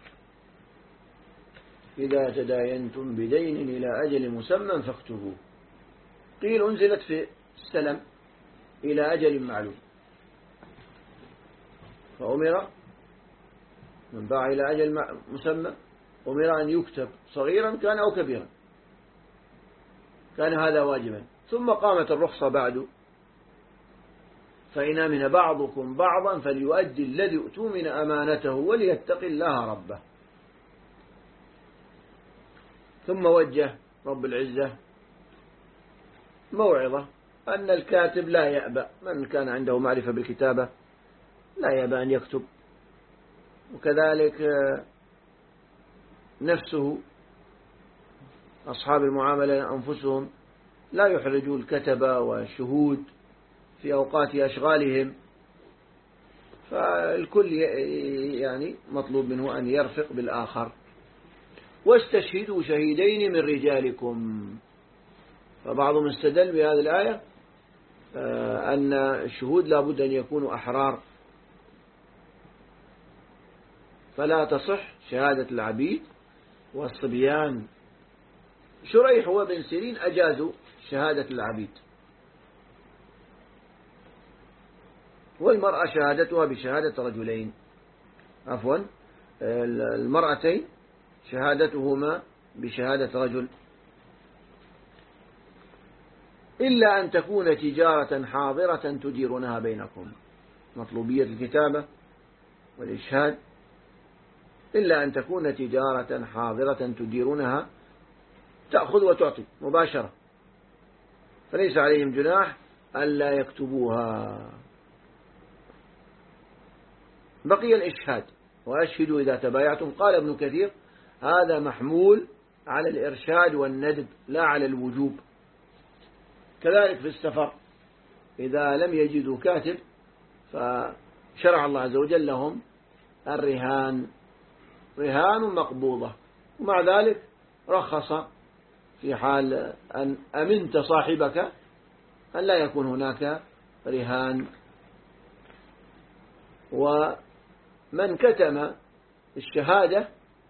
إذا تداينتم بدين إلى أجل مسمى فاكتبوه. قيل أنزلت في السلم إلى أجل معلوم، فأمر من باع إلى أجل مسمى أمر أن يكتب صغيرا كان أو كبيرا، كان هذا واجبا. ثم قامت الرخصة بعد: فإن أمن بعضكم بعضا فليؤدي الذي اؤتمن أمانته وليتق الله ربه. ثم وجه رب العزة موعظة أن الكاتب لا يأبى، من كان عنده معرفة بالكتابة لا يأبى أن يكتب، وكذلك نفسه أصحاب المعاملة أنفسهم لا يحرجوا الكتبة والشهود في أوقات أشغالهم، فالكل يعني مطلوب منه أن يرفق بالآخر. واستشهدوا شهيدين من رجالكم. فبعضهم استدل بهذه الآية أن الشهود لا بد أن يكونوا أحرار، فلا تصح شهادة العبيد والصبيان. شريح وابن سيرين أجازوا شهادة العبيد، والمرأة شهادتها بشهادة رجلين، عفوا المرأتين شهادتهما بشهادة رجل، إلا أن تكون تجارة حاضرة تديرونها بينكم. مطلوبية الكتابة والإشهاد إلا أن تكون تجارة حاضرة تديرونها، تأخذ وتعطي مباشرة، فليس عليهم جناح ألا يكتبوها. بقي الإشهاد، وأشهدوا إذا تبايعتم. قال ابن كثير هذا محمول على الإرشاد والندب لا على الوجوب. كذلك في السفر إذا لم يجدوا كاتب فشرع الله عز وجل لهم الرهان، رهان مقبوضة، ومع ذلك رخص في حال أن أمنت صاحبك أن لا يكون هناك رهان. ومن كتم الشهادة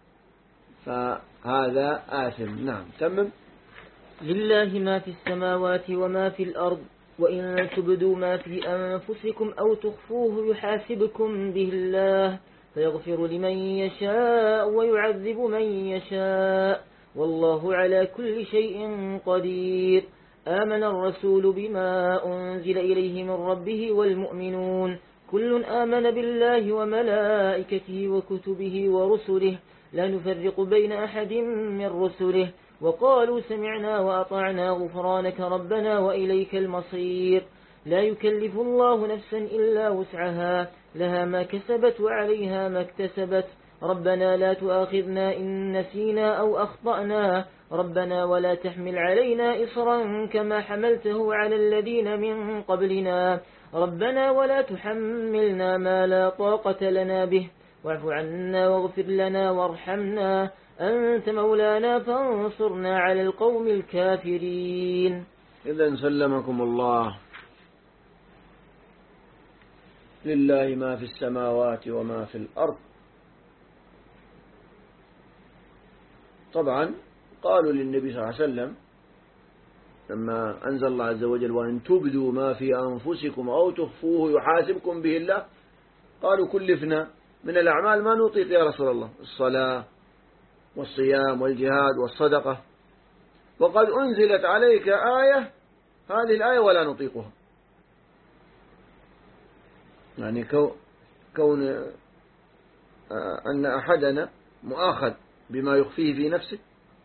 فهذا آثم. نعم تمم. لله ما في السماوات وما في الأرض، وإن تبدوا ما في أنفسكم أو تخفوه يحاسبكم به الله، فيغفر لمن يشاء ويعذب من يشاء، والله على كل شيء قدير. آمن الرسول بما أنزل إليه من ربه والمؤمنون كل آمن بالله وملائكته وكتبه ورسله لا نفرق بين أحد من رسله، وقالوا سمعنا وأطعنا غفرانك ربنا وإليك المصير. لا يكلف الله نفسا إلا وسعها، لها ما كسبت وعليها ما اكتسبت. ربنا لا تؤاخذنا إن نسينا أو أخطأنا، ربنا ولا تحمل علينا إصرا كما حملته على الذين من قبلنا، ربنا ولا تحملنا ما لا طاقة لنا به، واعف عنا واغفر لنا وارحمنا، أنت مولانا فانصرنا على القوم الكافرين. إذن سلمكم الله. لله ما في السماوات وما في الأرض. طبعا قالوا للنبي صلى الله عليه وسلم لما أنزل الله عز وجل وإن تبدوا ما في أنفسكم أو تخفوه يحاسبكم به الله، قالوا كلفنا من الأعمال ما نطيق يا رسول الله، الصلاة والصيام والجهاد والصدقة، وقد أنزلت عليك آية هذه الآية ولا نطيقها. يعني كون أن أحدنا مؤاخذ بما يخفيه في نفسه.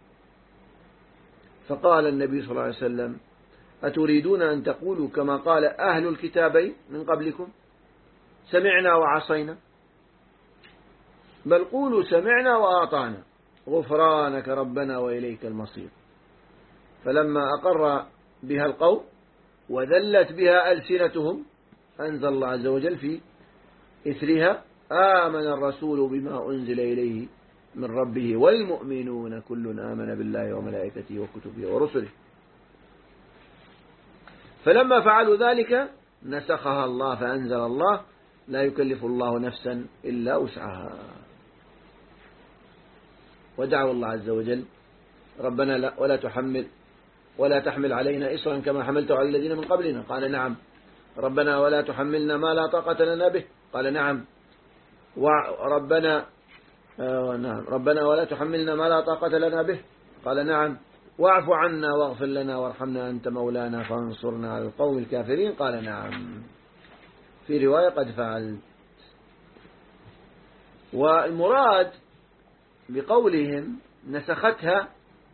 فقال النبي صلى الله عليه وسلم أتريدون أن تقولوا كما قال أهل الكتابين من قبلكم سمعنا وعصينا؟ بل قولوا سمعنا وأطعنا غفرانك ربنا وإليك المصير. فلما أقر بها القوم وذلت بها ألسنتهم أنزل الله عز وجل في إثرها آمن الرسول بما أنزل إليه من ربه والمؤمنون كل آمن بالله وملائكته وكتبه ورسله. فلما فعلوا ذلك نسخها الله فأنزل الله لا يكلف الله نفسا إلا وسعها. ودعوا الله عز وجل ربنا ولا تحمل علينا إصرا كما حملته على الذين من قبلنا، قال نعم. ربنا ولا تحملنا ما لا طاقة لنا به، قال نعم. ربنا ولا تحملنا ما لا طاقة لنا به، قال نعم. واعف عنا واغفر لنا وارحمنا أنت مولانا فانصرنا على القوم الكافرين، قال نعم. في رواية قد فعلت. والمراد بقولهم نسختها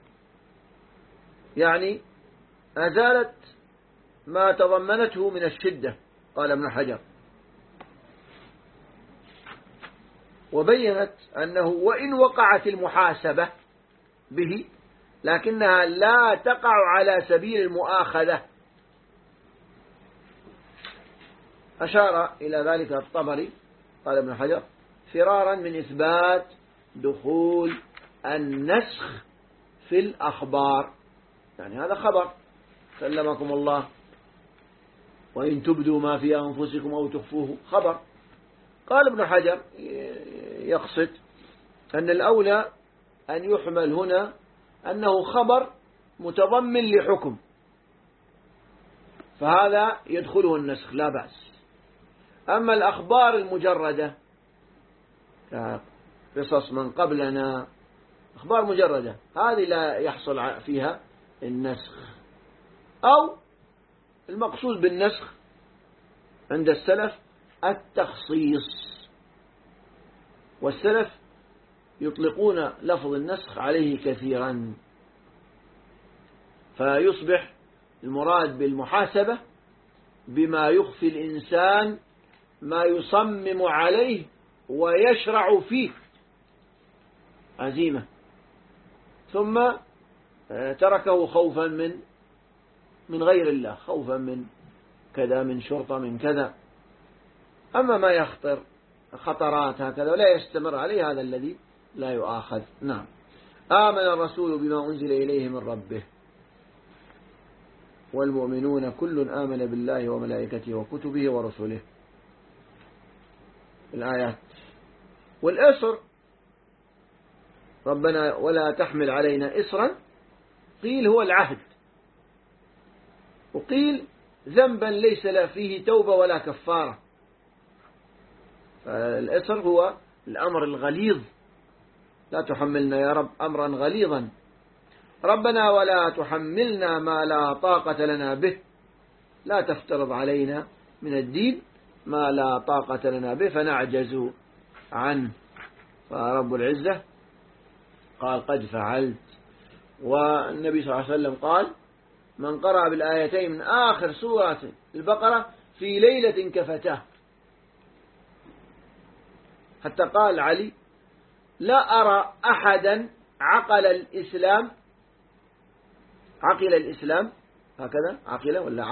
يعني أزالت ما تضمنته من الشدة، قال ابن حجر، وبينت أنه وإن وقعت المحاسبة به لكنها لا تقع على سبيل المؤاخذة. أشار إلى ذلك الطبري قال ابن حجر فرارا من إثبات دخول النسخ في الأخبار، يعني هذا خبر سلمكم الله، وإن تبدوا ما في أنفسكم أو تخفوه خبر. قال ابن حجر يقصد أن الأولى أن يحمل هنا أنه خبر متضمن لحكم، فهذا يدخله النسخ لا بأس. أما الأخبار المجردة قصص من قبلنا، أخبار مجردة، هذه لا يحصل فيها النسخ. أو المقصود بالنسخ عند السلف التخصيص، والسلف يطلقون لفظ النسخ عليه كثيرا، فيصبح المراد بالمحاسبة بما يخفي الإنسان ما يصمم عليه ويشرع فيه عزيمة، ثم تركه خوفا من غير الله، خوفا من كذا، من شرطة، من كذا. أما ما يخطر خطرات هكذا ولا يستمر عليه، هذا الذي لا يؤاخذ. نعم. آمن الرسول بما أنزل إليه من ربه والمؤمنون كل آمن بالله وملائكته وكتبه ورسله. الآيات. والإصر ربنا ولا تحمل علينا إصرا، قيل هو العهد، وقيل ذنبا ليس لا فيه توبة ولا كفارة. فالإصر هو الأمر الغليظ، لا تحملنا يا رب أمرا غليظا. ربنا ولا تحملنا ما لا طاقة لنا به، لا تفترض علينا من الدين ما لا طاقة لنا به فنعجز عنه. فرب العزة قال قد فعلت. والنبي صلى الله عليه وسلم قال من قرأ بالآيتين من آخر سورة البقرة في ليلة كفتاه. حتى قال علي لا أرى أحدا عقل الإسلام هكذا، عقل ولا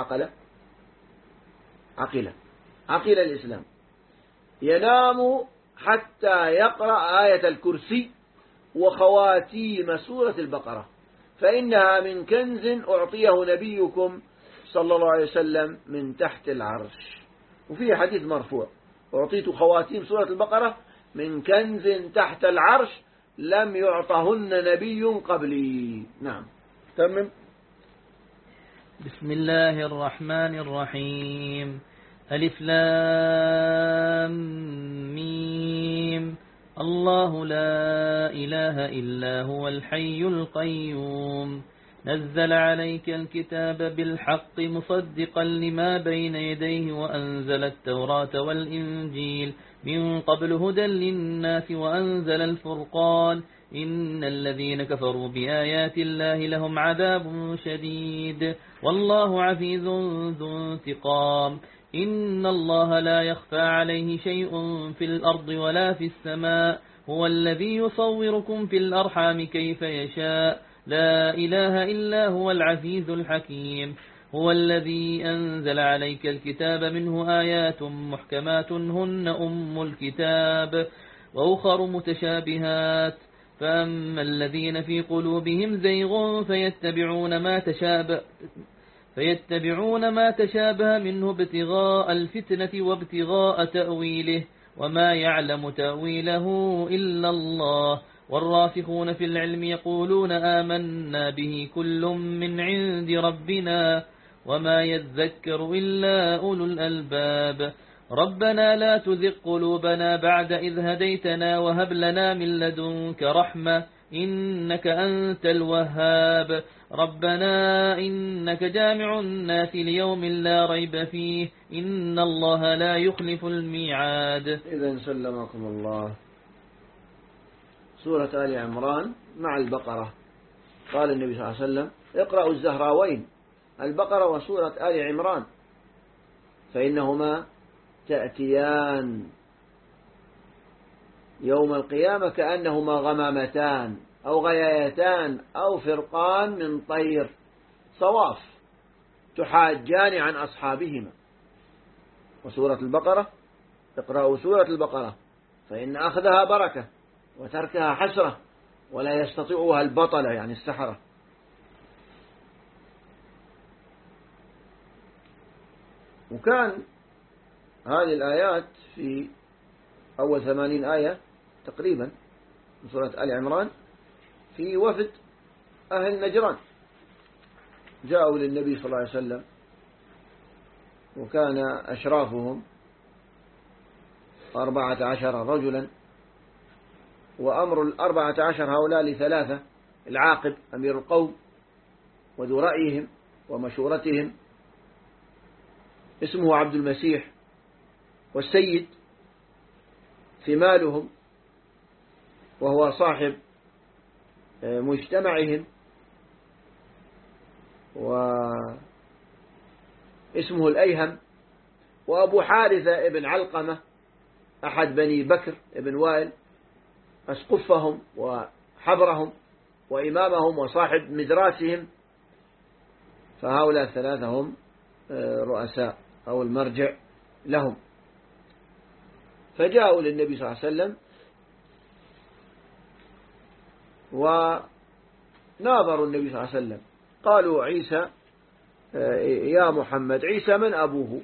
عقل الإسلام ينام حتى يقرأ آية الكرسي وخواتيم سورة البقرة، فإنها من كنز أعطيه نبيكم صلى الله عليه وسلم من تحت العرش. وفيه حديث مرفوع أعطيت خواتيم سورة البقرة من كنز تحت العرش لم يعطهن نبي قبلي. نعم. تمام. بسم الله الرحمن الرحيم. ألف لام ميم. الله لا إله إلا هو الحي القيوم. نزل عليك الكتاب بالحق مصدقا لما بين يديه وأنزل التوراة والإنجيل من قبل هدى للناس وأنزل الفرقان. إن الذين كفروا بآيات الله لهم عذاب شديد والله عزيز ذو انتقام. إن الله لا يخفى عليه شيء في الأرض ولا في السماء. هو الذي يصوركم في الأرحام كيف يشاء. لا إله إلا هو العزيز الحكيم. هو الذي أنزل عليك الكتاب منه آيات محكمات هن أم الكتاب وأخر متشابهات. فأما الذين في قلوبهم زيغ فيتبعون ما تشابه منه ابتغاء الفتنة وابتغاء تأويله وما يعلم تأويله إلا الله. والراسخون في العلم يقولون آمنا به كل من عند ربنا وما يذكر إلا أولو الألباب. ربنا لا تزغ قلوبنا بعد إذ هديتنا وهب لنا من لدنك رحمة إنك أنت الوهاب. ربنا إنك جامع الناس ليوم لا ريب فيه إن الله لا يخلف الميعاد. إذن سلمكم الله. سورة آل عمران مع البقرة. قال النبي صلى الله عليه وسلم اقرأوا الزهراوين البقرة وسورة آل عمران فإنهما تأتيان يوم القيامة كأنهما غمامتان أو غيايتان أو فرقان من طير صواف تحاجان عن أصحابهما. وسورة البقرة، اقرأوا سورة البقرة فإن أخذها بركة وتركها حسرة ولا يستطيعها البطلة يعني السحرة. وكان هذه الآيات في أول 80 آية تقريبا من سورة آل عمران في وفد أهل نجران جاءوا للنبي صلى الله عليه وسلم، وكان أشرافهم 14 رجلا، وأمر 14 هؤلاء لثلاثة: العاقب أمير القوم وذو رأيهم ومشورتهم اسمه عبد المسيح، والسيد ثمالهم وهو صاحب مجتمعهم واسمه الأيهم، وأبو حارثة ابن علقمة أحد بني بكر ابن وائل أسقفهم وحبرهم وإمامهم وصاحب مدراسهم. فهؤلاء الثلاثة هم رؤساء أو المرجع لهم. فجاءوا للنبي صلى الله عليه وسلم وناظروا النبي صلى الله عليه وسلم، قالوا: عيسى يا محمد، عيسى من أبوه؟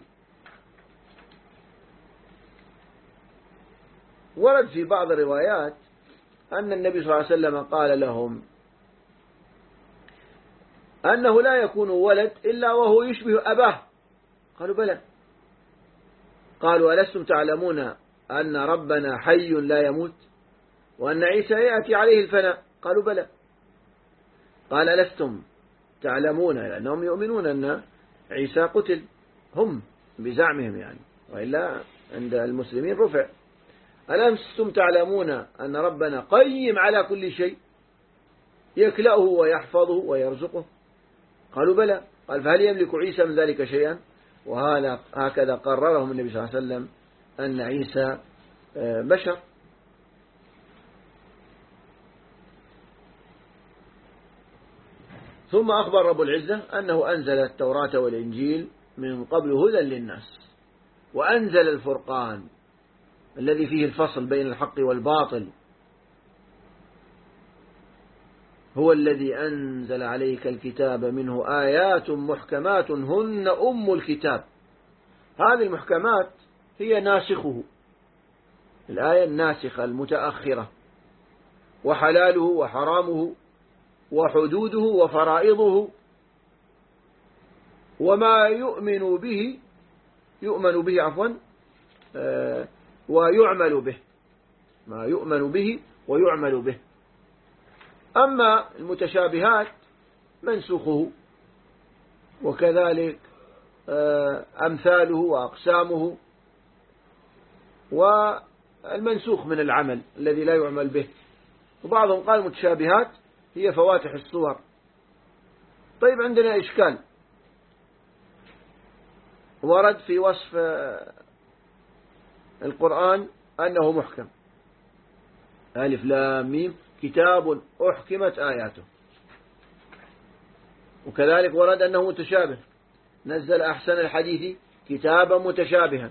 ورد في بعض الروايات أن النبي صلى الله عليه وسلم قال لهم أنه لا يكون ولد إلا وهو يشبه أباه. قالوا: بلى. قالوا: ألستم تعلمون أن ربنا حي لا يموت وأن عيسى يأتي عليه الفناء؟ قالوا: بلى. قال: ألستم تعلمون، لأنهم يؤمنون أن عيسى قتل، هم بزعمهم يعني، وإلا عند المسلمين رفع. ألستم تعلمون أن ربنا قيم على كل شيء يكلأه ويحفظه ويرزقه؟ قالوا: بلى. قال: فهل يملك عيسى من ذلك شيئا؟ وهكذا قررهم النبي صلى الله عليه وسلم أن عيسى بشر. ثم أخبر رب العزة أنه أنزل التوراة والإنجيل من قبل هدى للناس، وأنزل الفرقان الذي فيه الفصل بين الحق والباطل، هو الذي أنزل عليك الكتاب منه آيات محكمات هن أم الكتاب. هذه المحكمات هي ناسخه، الآية الناسخة المتأخرة، وحلاله وحرامه وحدوده وفرائضه وما يؤمن به ويعمل به، ما يؤمن به ويعمل به. أما المتشابهات منسوخه، وكذلك أمثاله وأقسامه، والمنسوخ من العمل الذي لا يعمل به. وبعضهم قال المتشابهات هي فواتح الصور. طيب، عندنا إشكال ورد في وصف القرآن أنه محكم: ألف لام ميم كتاب أحكمت آياته. وكذلك ورد أنه متشابه: نزل أحسن الحديث كتابا متشابها.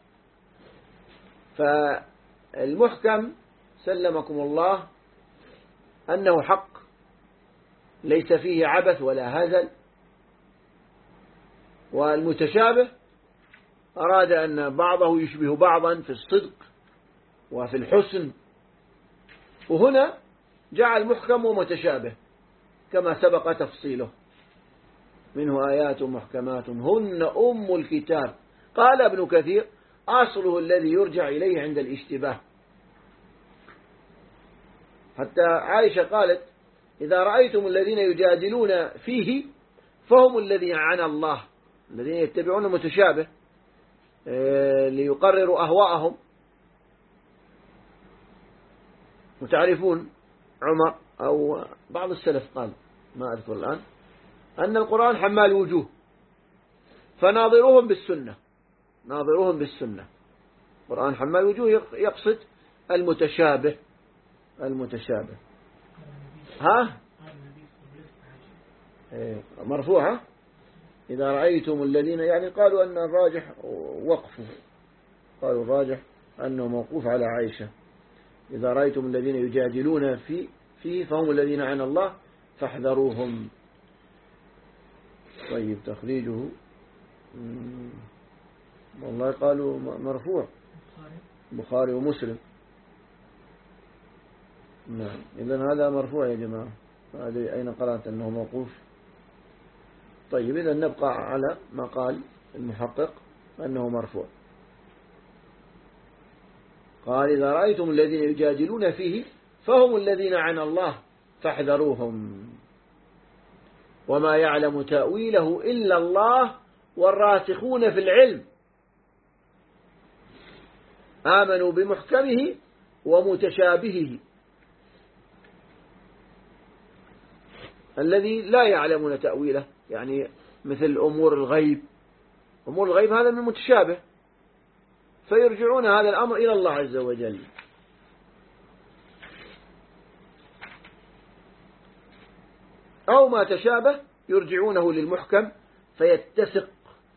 فالمحكم سلمكم الله أنه حق ليس فيه عبث ولا هزل، والمتشابه أراد أن بعضه يشبه بعضا في الصدق وفي الحسن، وهنا جعل محكم ومتشابه كما سبق تفصيله: منه آيات محكمات هن أم الكتاب. قال ابن كثير: أصله الذي يرجع إليه عند الاشتباه. حتى عائشة قالت: إذا رأيتم الذين يجادلون فيه فهم الذين عن الله، الذين يتبعون المتشابه ليقرروا أهواءهم. وتعرفون عمر أو بعض السلف قال، ما أذكر الآن، أن القرآن حمال وجوه، فناظروهم بالسنة، ناظروهم بالسنة. القرآن حمال وجوه يقصد المتشابه. ها مرفوعة. إذا رأيتم الذين، يعني قالوا أن الراجح وقفه، قالوا الراجح أنه موقوف على عائشة. إذا رأيتم الذين يجادلون فيه فهم الذين عن الله فاحذروهم. طيب تخريجه والله قالوا مرفوع، بخاري ومسلم. نعم إذن هذا مرفوع يا جماعة. هذه أين قرأت أنه موقوف؟ طيب إذن نبقى على ما قال المحقق أنه مرفوع. قال إذا رأيتم الذين يجادلون فيه فهم الذين عن الله فاحذروهم وما يعلم تأويله إلا الله والراسخون في العلم آمنوا بمحكمه ومتشابهه الذي لا يعلمون تأويله، يعني مثل أمور الغيب. أمور الغيب هذا من متشابه، فيرجعون هذا الأمر إلى الله عز وجل. أو ما تشابه يرجعونه للمحكم فيتسق.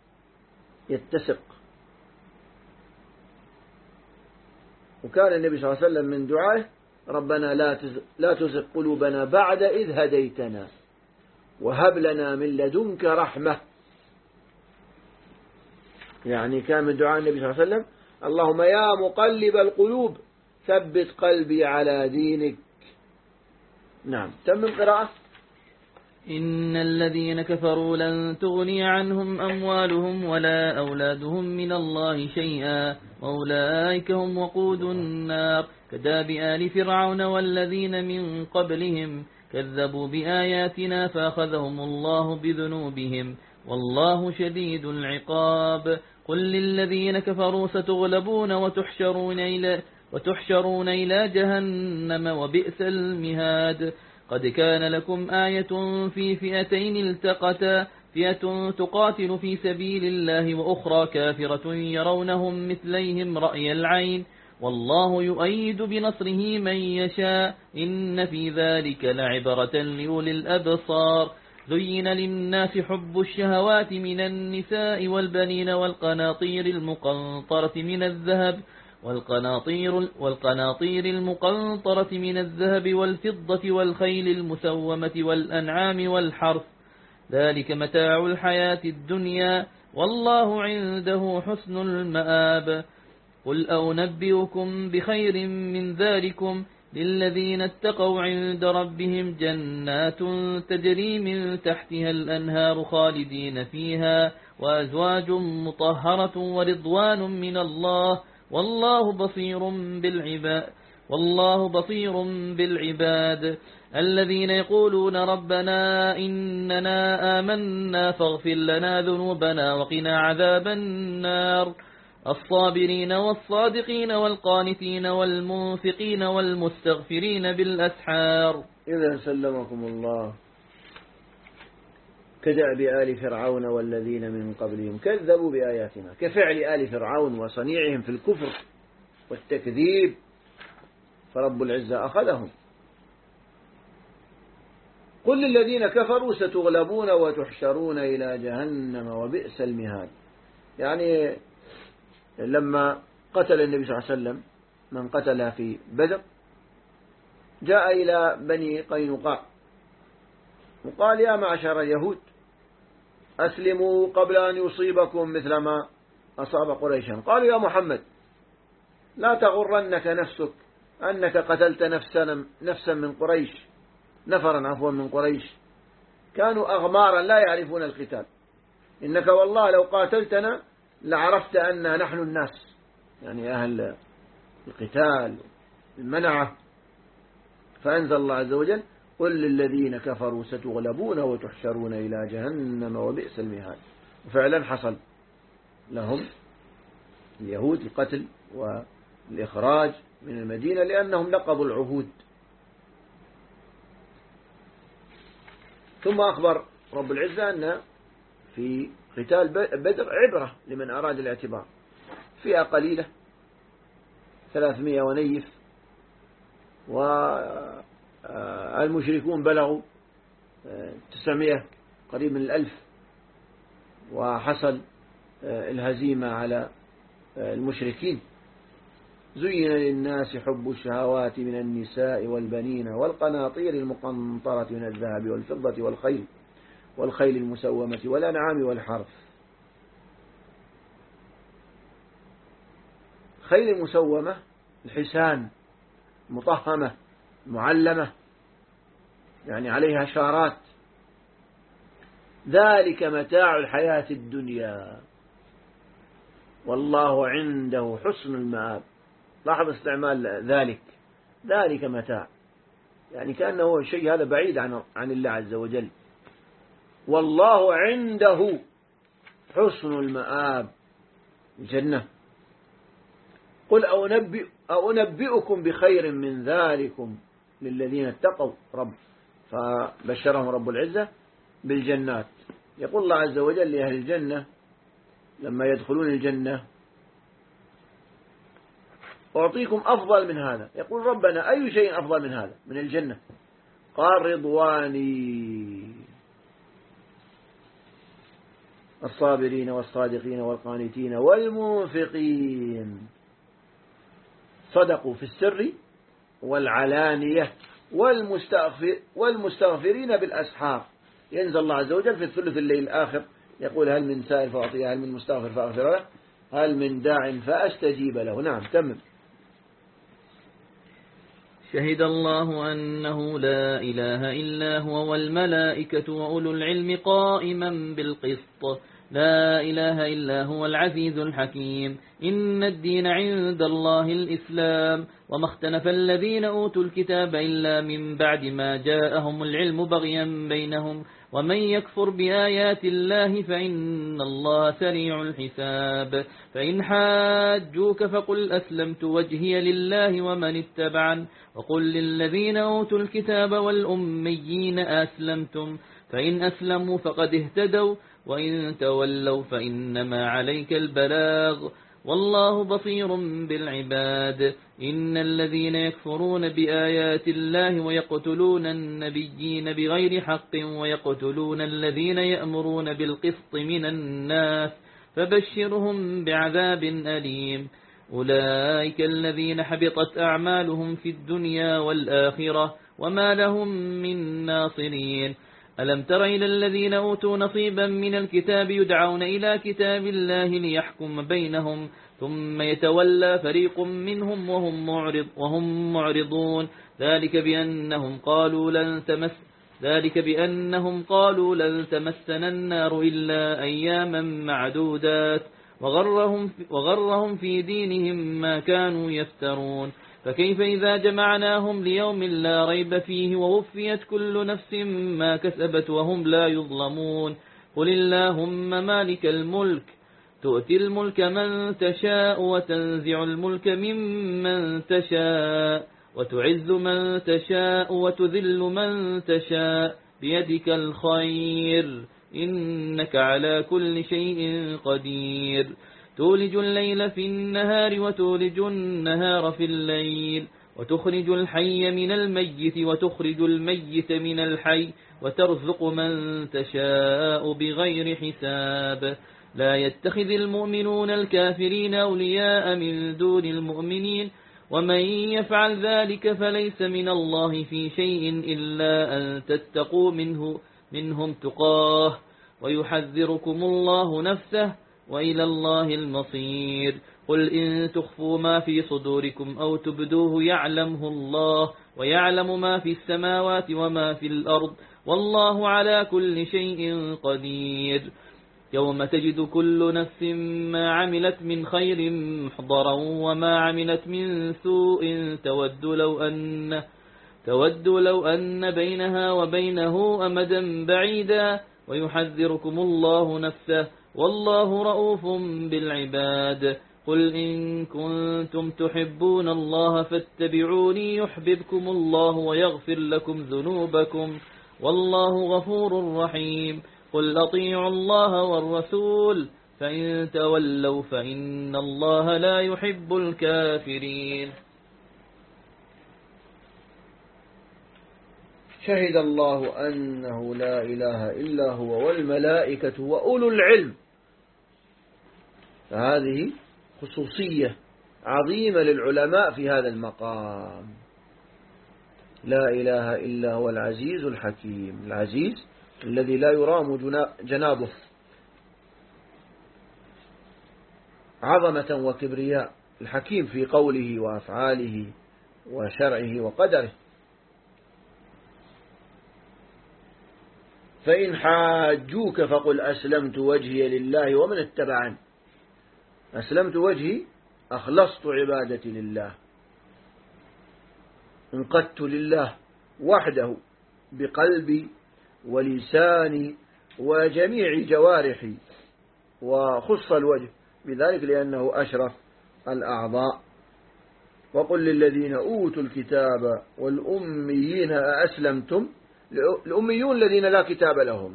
وكان النبي صلى الله عليه وسلم من دعائه ربنا لا تزغ قلوبنا بعد إذ هديتنا وهب لنا من لدنك رحمة. يعني كان من دعاء النبي صلى الله عليه وسلم اللهم يا مقلب القلوب ثبت قلبي على دينك. نعم تم القراءة. إن الذين كفروا لن تغني عنهم أموالهم ولا أولادهم من الله شيئا وأولئك هم وقود النار كداب آل فرعون والذين من قبلهم كذبوا بآياتنا فأخذهم الله بذنوبهم والله شديد العقاب. قل للذين كفروا ستغلبون وتحشرون إلى جهنم وبئس المهاد. قد كان لكم آية في فئتين التقتا فئة تقاتل في سبيل الله وأخرى كافرة يرونهم مثليهم رأي العين والله يؤيد بنصره من يشاء إن في ذلك لعبرة لأولي الأبصار. زين للناس حب الشهوات من النساء والبنين والقناطير المقنطرة من الذهب والفضة والخيل المسومة والأنعام والحرث ذلك متاع الحياة الدنيا والله عنده حسن المآب. قل أنبئكم بخير من ذلكم للذين اتقوا عند ربهم جنات تجري من تحتها الأنهار خالدين فيها وأزواج مطهرة ورضوان من الله والله بصير بالعباد. الذين يقولون ربنا إننا آمنا فاغفر لنا ذنوبنا وقنا عذاب النار الصابرين والصادقين والقانتين والمنفقين والمستغفرين بالأسحار. إذا سلمكم الله كدأب آل فرعون والذين من قبلهم كذبوا بآياتنا، كفعل آل فرعون وصنيعهم في الكفر والتكذيب، فرب العزة أخذهم. قل للذين كفروا ستغلبون وتحشرون إلى جهنم وبئس المهاد. يعني لما قتل النبي صلى الله عليه وسلم من قتلها في بدر جاء إلى بني قينقاع وقال يا معشر اليهود أسلموا قبل أن يصيبكم مثل ما أصاب قريشا. قالوا يا محمد لا تغرنك نفسك أنك قتلت نفسا من قريش، نفرا عفوا من قريش كانوا أغمارا لا يعرفون القتال، إنك والله لو قاتلتنا لعرفت أن نحن الناس، يعني أهل القتال المنعة. فأنزل الله عز وجل قل للذين كفروا ستغلبون وتحشرون إلى جهنم وبئس المهاد. وفعلا حصل لهم اليهود القتل والإخراج من المدينة لأنهم نقضوا العهود. ثم أخبر رب العزة أن في قتال بدر عبرة لمن أراد الاعتبار، فئة قليلة 300 ونيف المشركون بلغوا 900 قريب من 1000، وحصل الهزيمة على المشركين. زين للناس حب الشهوات من النساء والبنين والقناطير المقنطرة من الذهب والفضة والخيل المسومة والأنعام والحرث. خيل المسومة الحسان مطهمة معلمة، يعني عليها شارات. ذلك متاع الحياة الدنيا والله عنده حسن المآب. لاحظ استعمال ذلك متاع، يعني كأنه شيء هذا بعيد عن الله عز وجل. والله عنده حسن المآب، الجنة. قل أنبئكم بخير من ذلكم للذين اتقوا فبشرهم رب العزة بالجنات. يقول الله عز وجل لأهل الجنة لما يدخلون الجنة: أعطيكم أفضل من هذا. يقول ربنا: أي شيء أفضل من هذا من الجنة؟ قال: رضواني. الصابرين والصادقين والقانتين والمنفقين صدقوا في السر والعلانية والمستغفرين بالأسحار. ينزل الله عز وجل في الثلث الليل الآخر يقول: هل من سائل فأعطيه، هل من مستغفر فأغفر له، هل من داع فأستجيب له. نعم، تمام. شهد الله أنه لا إله إلا هو والملائكة وأولو العلم قائما بالقسط. لا إله إلا هو العزيز الحكيم. إن الدين عند الله الإسلام. وما اختلف الذين أوتوا الكتاب إلا من بعد ما جاءهم العلم بغيا بينهم. ومن يكفر بآيات الله فإن الله سريع الحساب. فإن حاجوك فقل أسلمت وجهي لله ومن اتبعن. وقل للذين أوتوا الكتاب والأميين أسلمتم. فإن أسلموا فقد اهتدوا وإن تولوا فإنما عليك البلاغ والله بصير بالعباد. إن الذين يكفرون بآيات الله ويقتلون النبيين بغير حق ويقتلون الذين يأمرون بالقسط من الناس فبشرهم بعذاب أليم. أولئك الذين حبطت أعمالهم في الدنيا والآخرة وما لهم من ناصرين. ألم تر إلى الذين أوتوا نصيبا من الكتاب يدعون إلى كتاب الله ليحكم بينهم ثم يتولى فريق منهم وهم معرضون. ذلك بأنهم قالوا لن تمسنا النار إلا أياما معدودات وغرهم في دينهم ما كانوا يفترون. فكيف إذا جمعناهم ليوم لا ريب فيه ووفيت كل نفس ما كسبت وهم لا يظلمون. قل اللهم مالك الملك تؤتي الملك من تشاء وتنزع الملك ممن تشاء وتعز من تشاء وتذل من تشاء بيدك الخير إنك على كل شيء قدير. تولج الليل في النهار وتولج النهار في الليل وتخرج الحي من الميت وتخرج الميت من الحي وترزق من تشاء بغير حساب. لا يتخذ المؤمنون الكافرين أولياء من دون المؤمنين ومن يفعل ذلك فليس من الله في شيء إلا أن تتقوا منهم تقاه ويحذركم الله نفسه وإلى الله المصير. قل إن تخفوا ما في صدوركم أو تبدوه يعلمه الله ويعلم ما في السماوات وما في الأرض والله على كل شيء قدير. يوم تجد كل نفس ما عملت من خير محضرا وما عملت من سوء تود لو أن بينها وبينه أمدا بعيدا ويحذركم الله نفسه والله رؤوف بالعباد. قل إن كنتم تحبون الله فاتبعوني يحببكم الله ويغفر لكم ذنوبكم والله غفور رحيم. قل أطيعوا الله والرسول فإن تولوا فإن الله لا يحب الكافرين. شهد الله أنه لا إله إلا هو والملائكة وأولو العلم. فهذه خصوصية عظيمة للعلماء في هذا المقام. لا إله إلا هو العزيز الحكيم، العزيز الذي لا يرام جنابه، عظمة وكبرياء، الحكيم في قوله وأفعاله وشرعه وقدره. فإن حاجوك فقل أسلمت وجهي لله ومن اتبعني. أسلمت وجهي، أخلصت عبادتي لله، انقدت لله وحده بقلبي ولساني وجميع جوارحي، وخص الوجه بذلك لأنه أشرف الأعضاء. وقل للذين أوتوا الكتاب والأميين أأسلمتم، الأميون الذين لا كتاب لهم،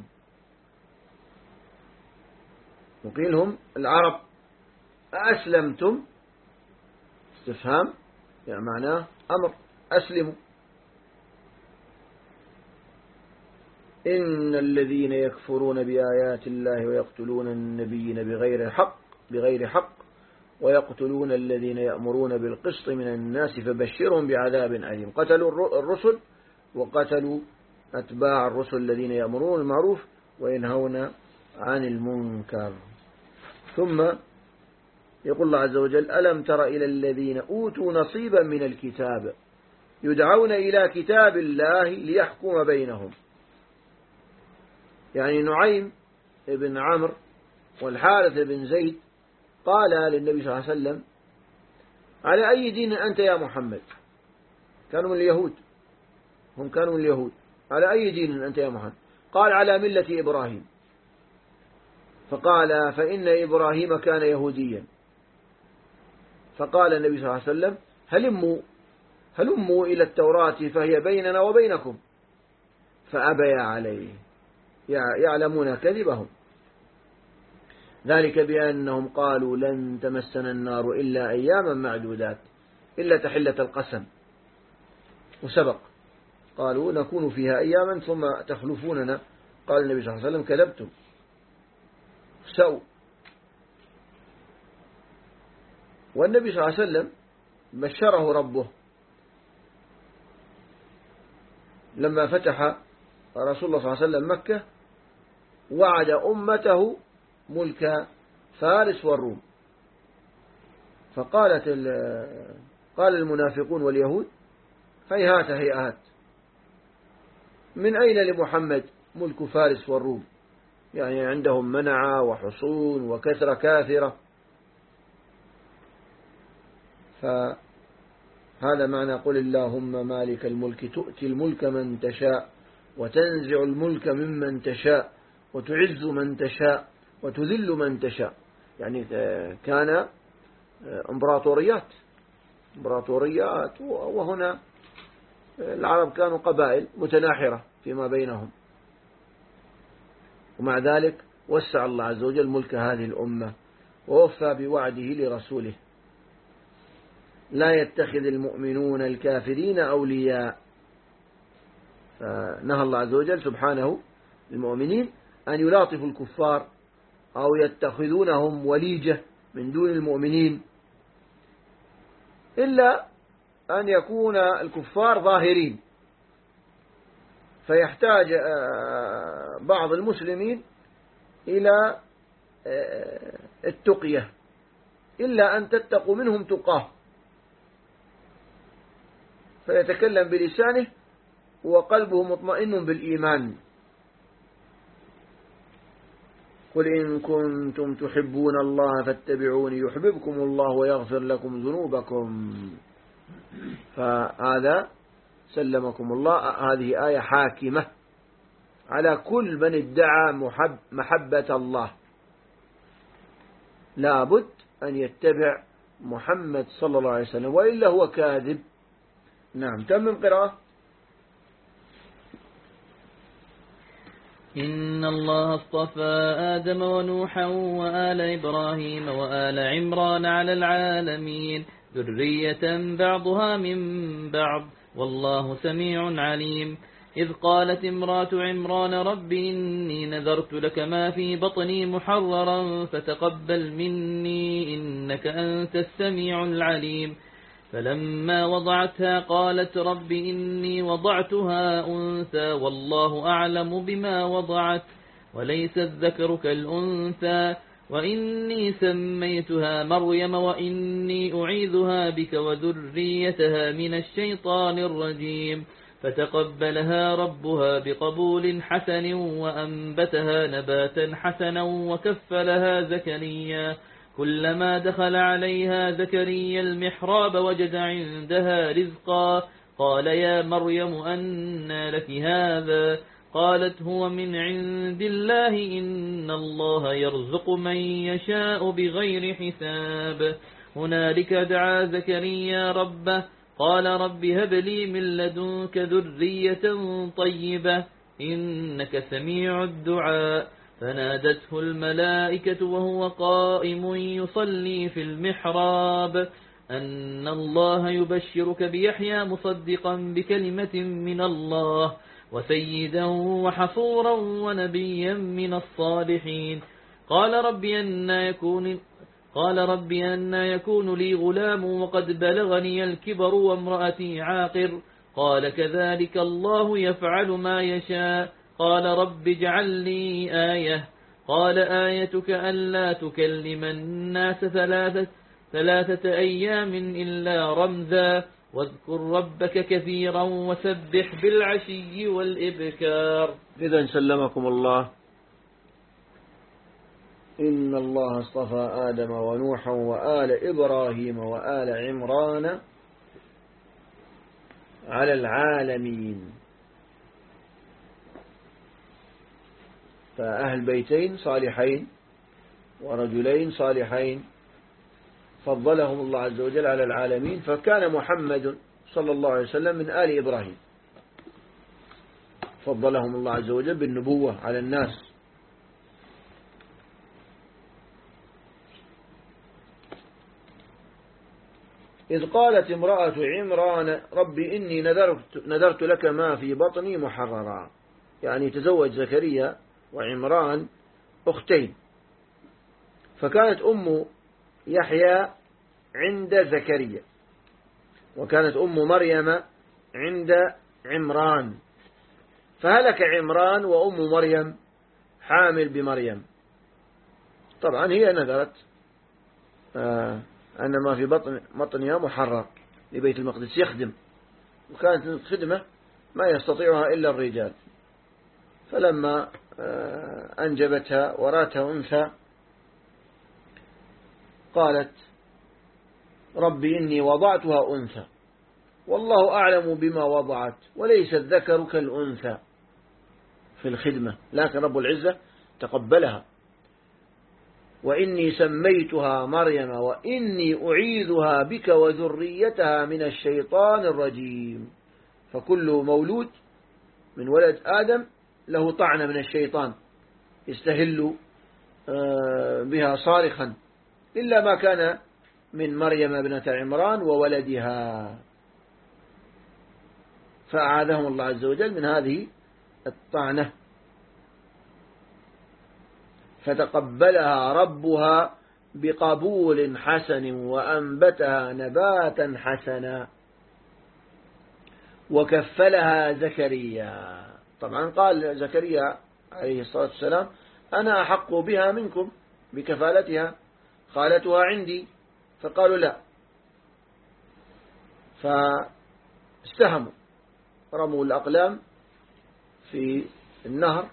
وقيلهم العرب، أأسلمتم استفهام يعني معناه أمر، أسلموا. إن الذين يكفرون بآيات الله ويقتلون النبيين بغير حق ويقتلون الذين يأمرون بالقسط من الناس فبشرهم بعذاب أليم. قتلوا الرسل وقتلوا أتباع الرسل الذين يأمرون بالمعروف وينهون عن المنكر. ثم يقول الله عز وجل: ألم تر إلى الذين أوتوا نصيبا من الكتاب يدعون إلى كتاب الله ليحكم بينهم. يعني نعيم بن عمرو والحارث بن زيد قال للنبي صلى الله عليه وسلم: على أي دين أنت يا محمد؟ كانوا من اليهود، هم كانوا من اليهود. على أي دين أنت يا محمد؟ قال: على ملة إبراهيم. فقال: فإن إبراهيم كان يهوديا. فقال النبي صلى الله عليه وسلم: هلموا إلى التوراة فهي بيننا وبينكم. فأبيا عليه، يعلمون كذبهم، ذلك بأنهم قالوا لن تمسنا النار إلا أياما معدودات إلا تحلة القسم، وسبق قالوا نكون فيها أياما ثم تخلفوننا. قال النبي صلى الله عليه وسلم: كذبتم، سوء. والنبي صلى الله عليه وسلم بشره ربه لما فتح رسول الله صلى الله عليه وسلم مكة، وعد أمته ملك فارس والروم. قال المنافقون واليهود: هيهات هيهات، من أين لمحمد ملك فارس والروم؟ يعني عندهم منع وحصون وكثرة كاثرة. فهذا معنى قل اللهم مالك الملك تؤتي الملك من تشاء وتنزع الملك ممن تشاء وتعز من تشاء وتذل من تشاء. يعني كان امبراطوريات، وهنا العرب كانوا قبائل متناحرة فيما بينهم، ومع ذلك وسع الله عز وجل ملك هذه الأمة ووفى بوعده لرسوله: لا يتخذ المؤمنون الكافرين أولياء. فنهى الله عز وجل سبحانه المؤمنين أن يلاطفوا الكفار أو يتخذونهم وليجة من دون المؤمنين، إلا أن يكون الكفار ظاهرين، فيحتاج بعض المسلمين إلى التقية، إلا أن تتقوا منهم تقاه، فيتكلم بلسانه وقلبه مطمئن بالإيمان. قل إن كنتم تحبون الله فاتبعوني يحببكم الله ويغفر لكم ذنوبكم. فهذا سلمكم الله، هذه آية حاكمة على كل من ادعى محبة الله، لابد أن يتبع محمد صلى الله عليه وسلم، وإلا هو كاذب. نعم، تم القراءة. إن الله اصطفى آدم ونوحا وآل إبراهيم وآل عمران على العالمين ذرية بعضها من بعض والله سميع عليم. إذ قالت امرأة عمران رب إني نذرت لك ما في بطني محررا فتقبل مني إنك أنت السميع العليم فلما وضعتها قالت رب إني وضعتها أنثى والله أعلم بما وضعت وليس الذكر كالأنثى وإني سميتها مريم وإني أعيذها بك وذريتها من الشيطان الرجيم فتقبلها ربها بقبول حسن وأنبتها نباتا حسنا وكفلها زكريا كلما دخل عليها زكريا المحراب وجد عندها رزقا قال يا مريم أنى لك هذا قالت هو من عند الله إن الله يرزق من يشاء بغير حساب هنالك دعا زكريا ربه قال رب هب لي من لدنك ذرية طيبة إنك سميع الدعاء فنادته الملائكة وهو قائم يصلي في المحراب أن الله يبشرك بيحيى مصدقا بكلمة من الله وسيدا وحصورا ونبيا من الصالحين قال رب أن يكون لي غلام وقد بلغني الكبر وامرأتي عاقر قال كذلك الله يفعل ما يشاء قال رب اجعل لي آية قال آيتك ألا تكلم الناس ثلاثة أيام إلا رمزا واذكر ربك كثيرا وسبح بالعشي والإبكار. إذا سلمكم الله إن الله اصطفى آدم ونوحا وآل إبراهيم وآل عمران على العالمين، فأهل بيتين صالحين ورجلين صالحين فضلهم الله عز وجل على العالمين، فكان محمد صلى الله عليه وسلم من آل إبراهيم، فضلهم الله عز وجل بالنبوة على الناس. إذ قالت امرأة عمران رب إني نذرت لك ما في بطني محررا، يعني تزوج زكريا وعمران أختين، فكانت أم يحيى عند زكريا وكانت أم مريم عند عمران، فهلك عمران وأم مريم حامل بمريم. طبعا هي نذرت أن ما في بطنها محرر لبيت المقدس يخدم، وكانت الخدمة ما يستطيعها إلا الرجال، فلما أنجبتها وراتها أنثى قالت رب إني وضعتها أنثى والله أعلم بما وضعت وليس الذكر كالأنثى في الخدمة، لكن رب العزة تقبلها. وإني سميتها مريم وإني أعيذها بك وذريتها من الشيطان الرجيم، فكل مولود من ولد آدم له طعنة من الشيطان يستهل بها صارخا، إلا ما كان من مريم ابنة عمران وولدها، فأعاذهم الله عز وجل من هذه الطعنة، فتقبلها ربها بقبول حسن وأنبتها نباتا حسنا وكفلها زكريا. طبعا قال زكريا عليه الصلاة والسلام أنا أحق بها منكم بكفالتها، خالتها عندي، فقالوا لا، فاستهموا رموا الأقلام في النهر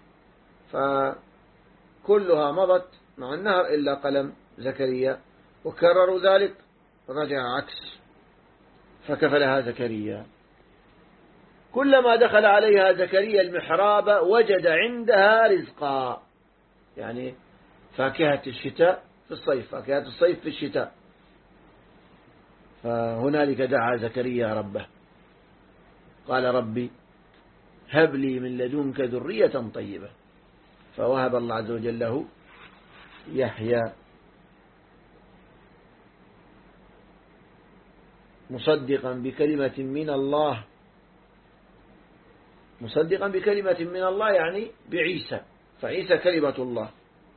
فكلها مضت مع النهر إلا قلم زكريا، وكرروا ذلك رجع عكس فكفلها زكريا. كلما دخل عليها زكريا المحراب وجد عندها رزقا، يعني فاكهة الشتاء في الصيف، فاكهة الصيف في الشتاء. فهنالك دعا زكريا ربه قال ربي هب لي من لدنك ذرية طيبة، فوهب الله عز وجل له يحيى مصدقا بكلمة من الله مصدقا بكلمة من الله يعني بعيسى، فعيسى كلمة الله،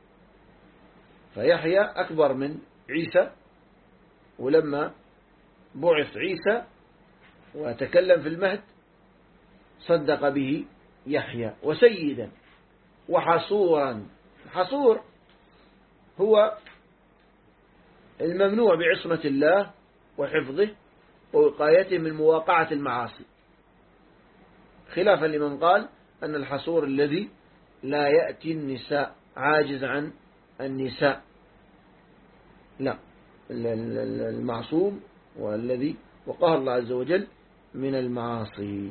فيحيى أكبر من عيسى، ولما بعث عيسى وتكلم في المهد صدق به يحيى. وسيدا وحصورا، حصور هو الممنوع بعصمة الله وحفظه ووقايته من مواقعة المعاصي، خلافا لمن قال أن الحصور الذي لا يأتي النساء، عاجز عن النساء. لا، المعصوم والذي وقاه الله عز وجل من المعاصي.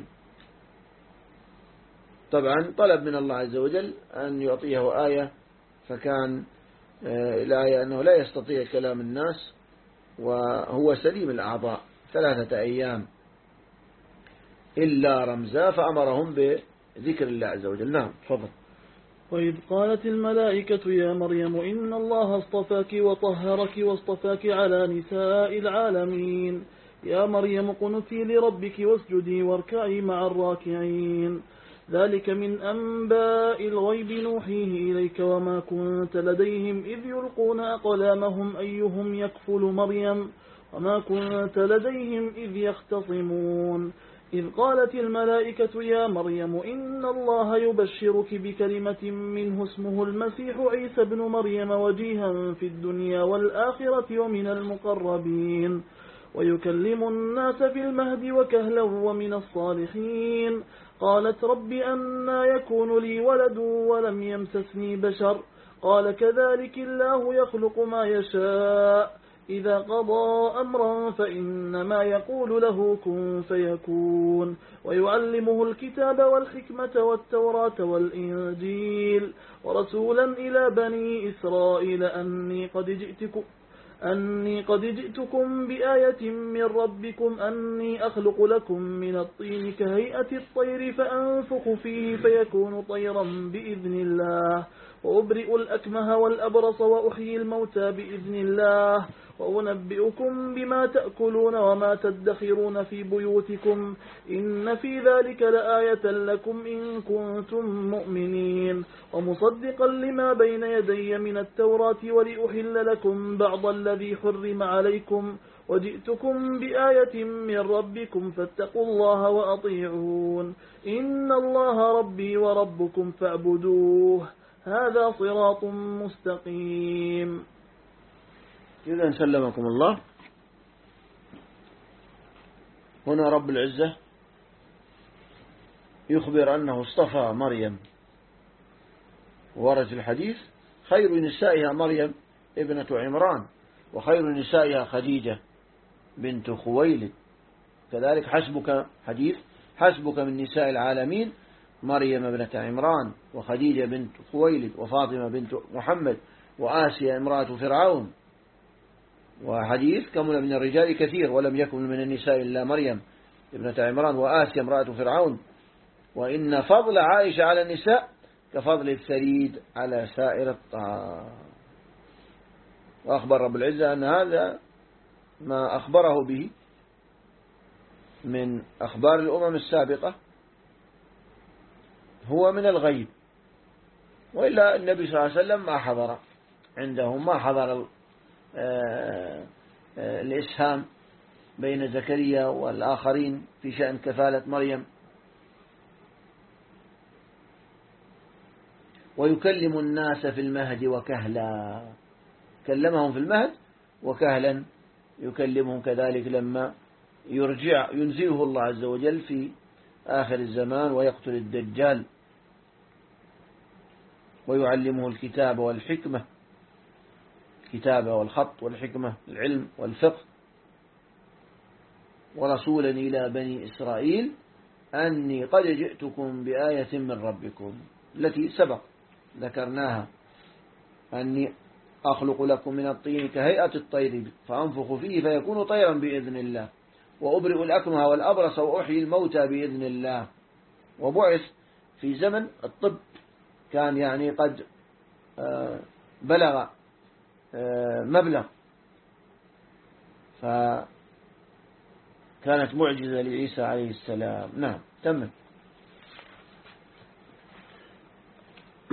طبعا طلب من الله عز وجل أن يعطيه آية، فكان الآية أنه لا يستطيع كلام الناس وهو سليم الأعضاء 3 أيام إلا رمزا، فأمرهم بذكر الله عز وجل. نعم تفضل. وإذ قالت الملائكة يا مريم إن الله اصطفاك وطهرك واصطفاك على نساء العالمين، يا مريم قنتي لربك واسجدي واركعي مع الراكعين، ذلك من أنباء الغيب نوحيه إليك وما كنت لديهم إذ يلقون أقلامهم أيهم يكفل مريم وما كنت لديهم إذ يختصمون، إذ قالت الملائكة يا مريم إن الله يبشرك بكلمة منه اسمه المسيح عيسى بن مريم وجيها في الدنيا والآخرة ومن المقربين ويكلم الناس في المهد وكهلا ومن الصالحين. قالت رب أنى يكون لي ولد ولم يمسسني بشر، قال كذلك الله يخلق ما يشاء، إذا قضى أمرا فإنما يقول له كن فيكون، ويعلمه الكتاب والحكمة والتوراة والإنجيل ورسولا إلى بني إسرائيل أني قد جئتكم بآية من ربكم أني أخلق لكم من الطين كهيئة الطير فأنفخ فيه فيكون طيرا بإذن الله، وأبرئ الأكمه والأبرص وأحيي الموتى بإذن الله، وأنبئكم بما تأكلون وما تدخرون في بيوتكم، إن في ذلك لآية لكم إن كنتم مؤمنين، ومصدقا لما بين يدي من التوراة ولأحل لكم بعض الذي حرم عليكم، وجئتكم بآية من ربكم فاتقوا الله وأطيعون، إن الله ربي وربكم فاعبدوه، هذا صراط مستقيم. إذا سلمكم الله. هنا رب العزة يخبر أنه اصطفى مريم، ورد في الحديث خير نسائها مريم ابنة عمران وخير نسائها خديجة بنت خويلد، كذلك حسبك حديث حسبك من نساء العالمين مريم ابنة عمران وخديجة بنت خويلد وفاطمة بنت محمد وآسيا امرأة فرعون، وحديث كمل من الرجال كثير ولم يكن من النساء إلا مريم ابنة عمران وآسيا امرأة فرعون، وإن فضل عائشة على النساء كفضل الثريد على سائر الطعام. وأخبر رب العزة أن هذا ما أخبره به من أخبار الأمم السابقة هو من الغيب، وإلا النبي صلى الله عليه وسلم ما حضر عندهم، ما حضر الإسهام بين زكريا والآخرين في شأن كفالة مريم. ويكلم الناس في المهد وكهلا، كلمهم في المهد، وكهلا يكلمهم كذلك لما ينزله الله عز وجل في آخر الزمان ويقتل الدجال، ويعلمه الكتاب والحكمة، الكتابة والخط والحكمة العلم والفقه، ورسولا إلى بني إسرائيل أني قد جئتكم بآية من ربكم التي سبق ذكرناها، أني أخلق لكم من الطين كهيئة الطير فأنفخ فيه فيكون طيرا بإذن الله، وأبرئ الأكمه والأبرص وأحيي الموتى بإذن الله. وبعث في زمن الطب، كان يعني قد بلغ مبلغ، فكانت معجزة لعيسى عليه السلام. نعم تمت.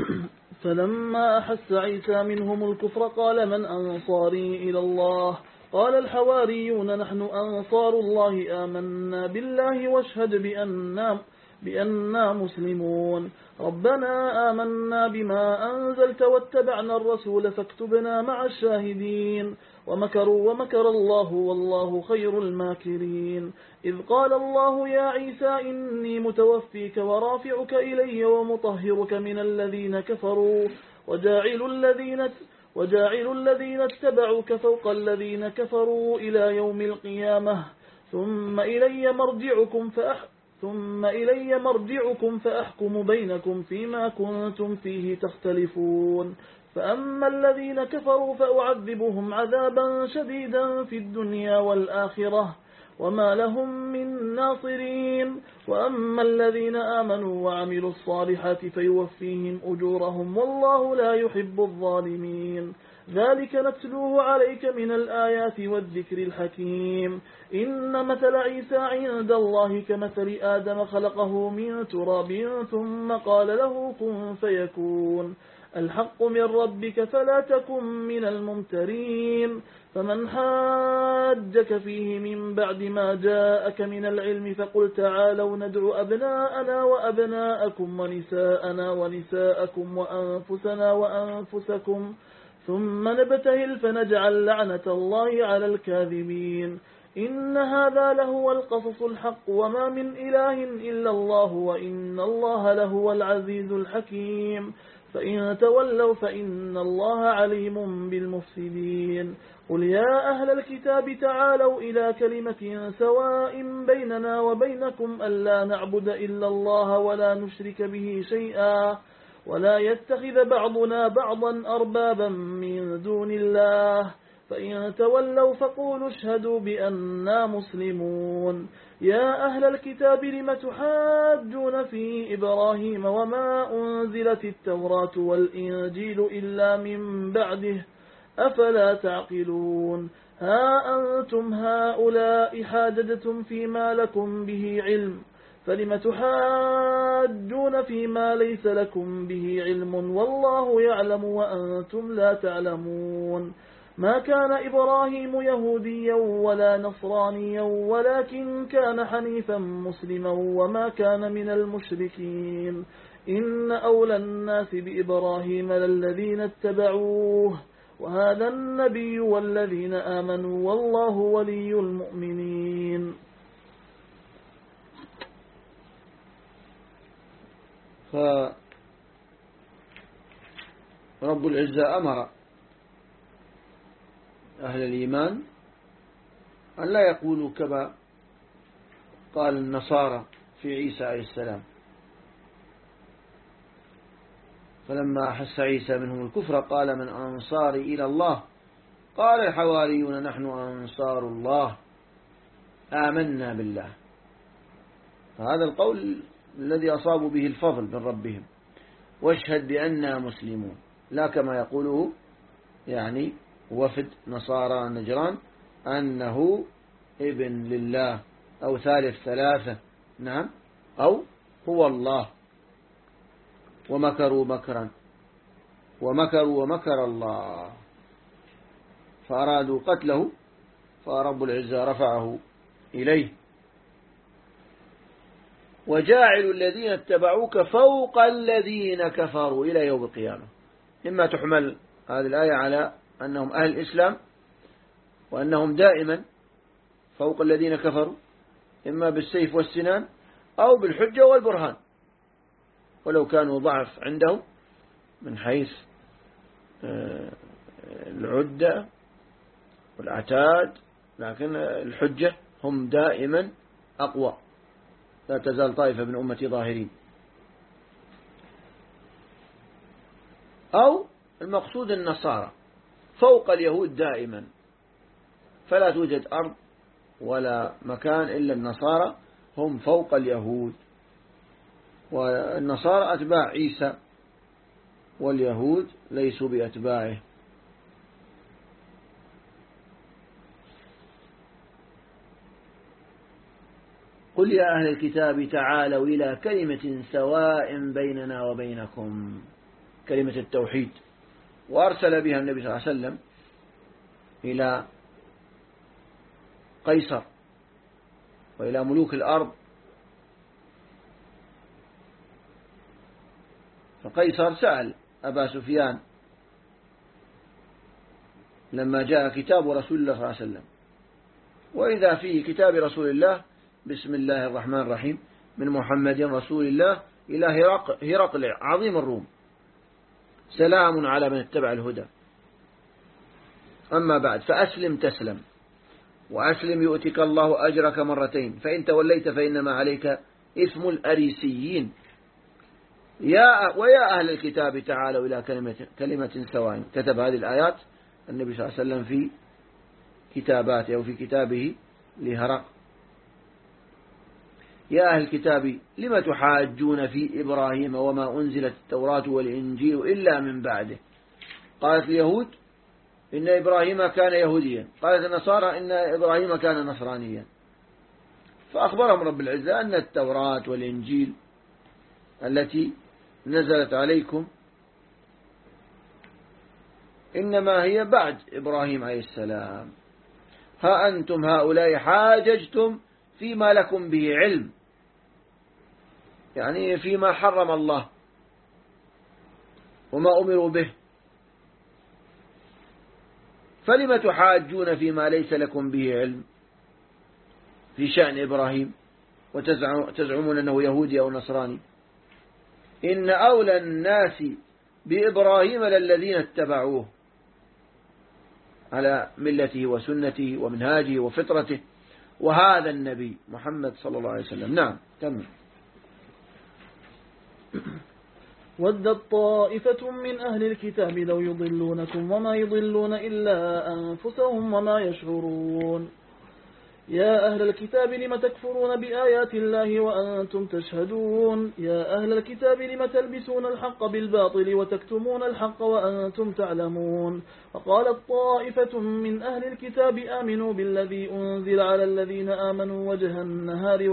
فلما أحس عيسى منهم الكفر قال من أنصاري إلى الله؟ قال الحواريون نحن أنصار الله آمنا بالله واشهد بأننا مسلمون. ربنا آمنا بما أنزلت واتبعنا الرسول فاكتبنا مع الشاهدين. ومكروا ومكر الله والله خير الماكرين. إذ قال الله يا عيسى إني متوفيك ورافعك إلي ومطهرك من الذين كفروا وجاعل الذين اتبعوك فوق الذين كفروا إلى يوم القيامة ثم إلي مرجعكم فأحكم بينكم فيما كنتم فيه تختلفون. فأما الذين كفروا فأعذبهم عذابا شديدا في الدنيا والآخرة وما لهم من ناصرين. وأما الذين آمنوا وعملوا الصالحات فيوفيهم أجورهم والله لا يحب الظالمين. ذلك نتلوه عليك من الآيات والذكر الحكيم. إن مثل عيسى عند الله كمثل آدم خلقه من تراب ثم قال له كن فيكون. الحق من ربك فلا تكن من الممترين. فمن حاجك فيه من بعد ما جاءك من العلم فقل تعالوا ندعو أبناءنا وأبناءكم ونساءنا ونساءكم وأنفسنا وأنفسكم ثم نبتهل فنجعل لعنة الله على الكاذبين. إن هذا لهو القصص الحق وما من إله إلا الله وإن الله لهو العزيز الحكيم. فإن تولوا فإن الله عليم بالمفسدين. قل يا أهل الكتاب تعالوا إلى كلمة سواء بيننا وبينكم ألا نعبد إلا الله ولا نشرك به شيئا ولا يتخذ بعضنا بعضا أربابا من دون الله. فإن تولوا فقولوا اشهدوا بأننا مسلمون. يا أهل الكتاب لم تحاجون في إبراهيم وما أنزلت التوراة والإنجيل إلا من بعده أفلا تعقلون. ها أنتم هؤلاء حاججتم فيما لكم به علم فلم تحاجون فيما ليس لكم به علم والله يعلم وأنتم لا تعلمون. ما كان إبراهيم يهوديا ولا نصرانيا ولكن كان حنيفا مسلما وما كان من المشركين. إن أولى الناس بإبراهيم للذين اتبعوه وهذا النبي والذين آمنوا والله ولي المؤمنين. فرب العزة أمر أهل الإيمان أن لا يقولوا كما قال النصارى في عيسى عليه السلام. فلما أحس عيسى منهم الكفر قال من أنصاري إلى الله؟ قال الحواريون نحن أنصار الله آمنا بالله. فهذا القول الذي أصابوا به الفضل من ربهم. واشهد بأننا مسلمون، لا كما يقوله يعني وفد نصارى نجران أنه ابن لله أو ثالث ثلاثة، نعم، أو هو الله. ومكروا مكرا ومكر الله فأرادوا قتله فرب العزة رفعه إليه. وجاعل الذين اتبعوك فوق الذين كفروا إلى يوم القيامة. إما تحمل هذه الآية على أنهم أهل الإسلام وأنهم دائما فوق الذين كفروا، إما بالسيف والسنان أو بالحجة والبرهان، ولو كانوا ضعف عندهم من حيث العدة والعتاد، لكن الحجة هم دائما أقوى. لا تزال طائفة من أمتي ظاهرين. أو المقصود النصارى فوق اليهود دائما، فلا توجد أرض ولا مكان إلا النصارى هم فوق اليهود. والنصارى أتباع عيسى واليهود ليسوا بأتباعه. قل يا أهل الكتاب تعالوا إلى كلمة سواء بيننا وبينكم. كلمة التوحيد، وأرسل بها النبي صلى الله عليه وسلم إلى قيصر وإلى ملوك الأرض. فقيصر سأل أبا سفيان لما جاء كتاب رسول الله صلى الله عليه وسلم، وإذا فيه كتاب رسول الله بسم الله الرحمن الرحيم من محمد رسول الله إلى هرقل عظيم الروم، سلام على من اتبع الهدى، أما بعد فأسلم تسلم، وأسلم يؤتك الله أجرك مرتين، فإن توليت فإنما عليك إثم الأريسيين. ويا أهل الكتاب تعالوا إلى كلمة سواء. كتب هذه الآيات النبي صلى الله عليه وسلم في كتاباته أو في كتابه لهرقل. يا أهل الكتاب لم تحاجون في إبراهيم وما أنزلت التوراة والإنجيل إلا من بعده. قالت اليهود إن إبراهيم كان يهوديا، قالت النصارى إن إبراهيم كان نصرانيا. فأخبرهم رب العزة أن التوراة والإنجيل التي نزلت عليكم إنما هي بعد إبراهيم عليه السلام. ها أنتم هؤلاء حاججتم فيما لكم به علم، يعني فيما حرم الله وما أمروا به، فلم تحاجون فيما ليس لكم به علم في شأن إبراهيم وتزعمون أنه يهودي أو نصراني؟ إن أولى الناس بإبراهيم للذين اتبعوه على ملته وسنته ومنهاجه وفطرته، وهذا النبي محمد صلى الله عليه وسلم. نعم تمام. ودت طائفة من أهل الكتاب لو يضلونكم وما يضلون إلا أنفسهم وما يشعرون. يا أهل الكتاب لم تكفرون بآيات الله وأنتم تشهدون. يا أهل الكتاب لم تلبسون الحق بالباطل وتكتمون الحق وأنتم تعلمون. وقالت طائفة من أهل الكتاب آمنوا بالذي أنزل على الذين آمنوا وجه النهار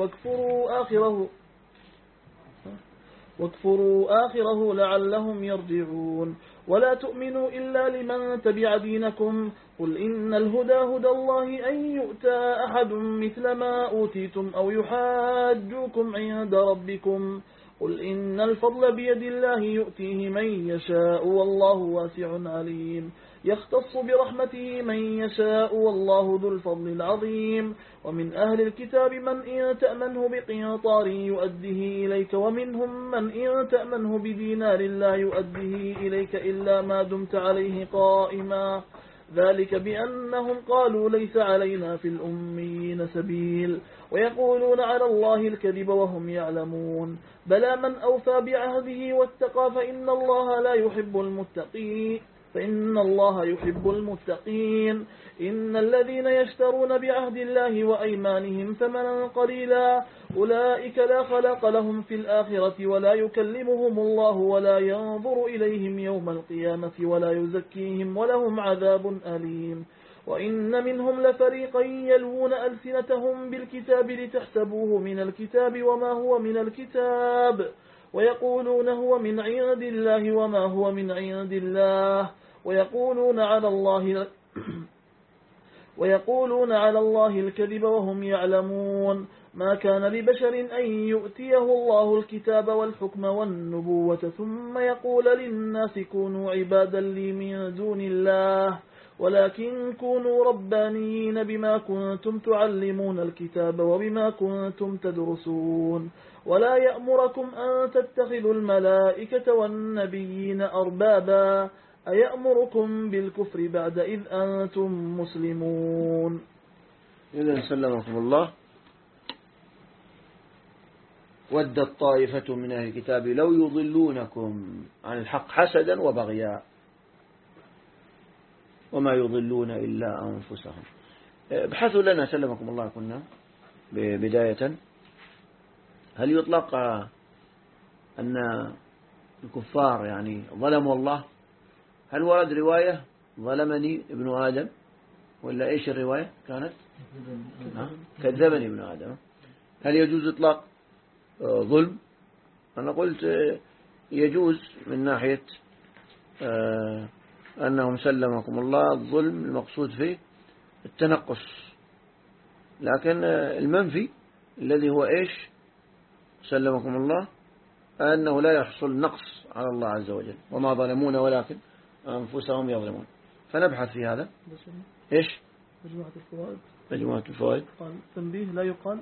واكفروا آخره لعلهم يرجعون. ولا تؤمنوا إلا لمن تبع دينكم. قل إن الهدى هدى الله أن يؤتى أحد مثل ما أوتيتم أو يحاجوكم عند ربكم. قل إن الفضل بيد الله يؤتيه من يشاء والله واسع عليم. يختص برحمته من يشاء والله ذو الفضل العظيم. ومن أهل الكتاب من إن تأمنه بقنطار يؤديه إليك ومنهم من إن تأمنه بدينار لا يؤديه إليك إلا ما دمت عليه قائما. ذلك بأنهم قالوا ليس علينا في الأميين سبيل ويقولون على الله الكذب وهم يعلمون. بلى من أوفى بعهده واتقى فإن الله يحب المتقين. إن الذين يشترون بعهد الله وأيمانهم ثمنا قليلا أولئك لا خلاق لهم في الآخرة ولا يكلمهم الله ولا ينظر إليهم يوم القيامة ولا يزكيهم ولهم عذاب أليم. وإن منهم لفريقا يلوون ألسنتهم بالكتاب لتحسبوه من الكتاب وما هو من الكتاب ويقولون هو من عند الله وما هو من عند الله ويقولون على الله الكذب وهم يعلمون. ما كان لبشر أن يؤتيه الله الكتاب والحكم والنبوة ثم يقول للناس كونوا عبادا لي من دون الله ولكن كونوا ربانيين بما كنتم تعلمون الكتاب وبما كنتم تدرسون. ولا يأمركم أن تتخذوا الملائكة والنبيين أربابا أيأمركم بالكفر بعد إذ أنتم مسلمون. إذن سلمكم الله. ودت طائفة من أهل الكتاب لو يضلونكم عن الحق حسدا وبغيا وما يضلون إلا أنفسهم. ابحثوا لنا سلمكم الله كنا بداية، هل يطلق أن الكفار يعني ظلموا الله؟ هل ورد رواية ظلمني ابن آدم ولا إيش الرواية كانت؟ كذبني ابن آدم. هل يجوز إطلاق ظلم؟ أنا قلت يجوز من ناحية أنهم سلمكم الله الظلم المقصود فيه التنقص، لكن المنفي الذي هو إيش سلمكم الله أنه لا يحصل نقص على الله عز وجل، وما ظلمون ولكن أنفسهم يظلمون. فنبحث في هذا. إيش مجموعة الفوائد قال تنبيه لا يقال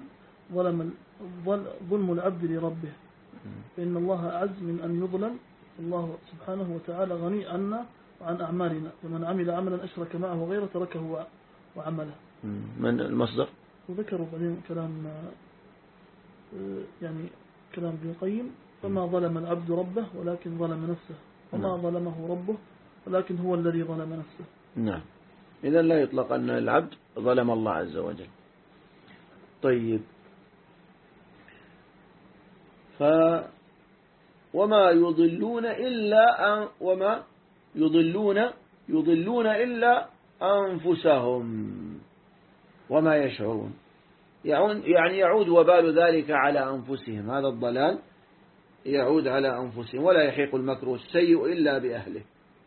ظلم العبد لربه، فإن الله أعز من أن يظلم. الله سبحانه وتعالى غني عنا وعن أعمالنا، فمن عمل عملا أشرك معه غيره تركه وعمله. من المصدر؟ وذكروا بعدين كلام يعني كلام ابن القيم، فما ظلم العبد ربه ولكن ظلم نفسه، وما ظلمه ربه ولكن هو الذي ظلم نفسه. نعم، إذن لا يطلق أن العبد ظلم الله عز وجل. طيب، وما يضلون إلا أنفسهم وما يشعرون، يعني يعود وبال ذلك على أنفسهم، هذا الضلال يعود على أنفسهم، ولا يحيق المكر السيء إلا بأهله.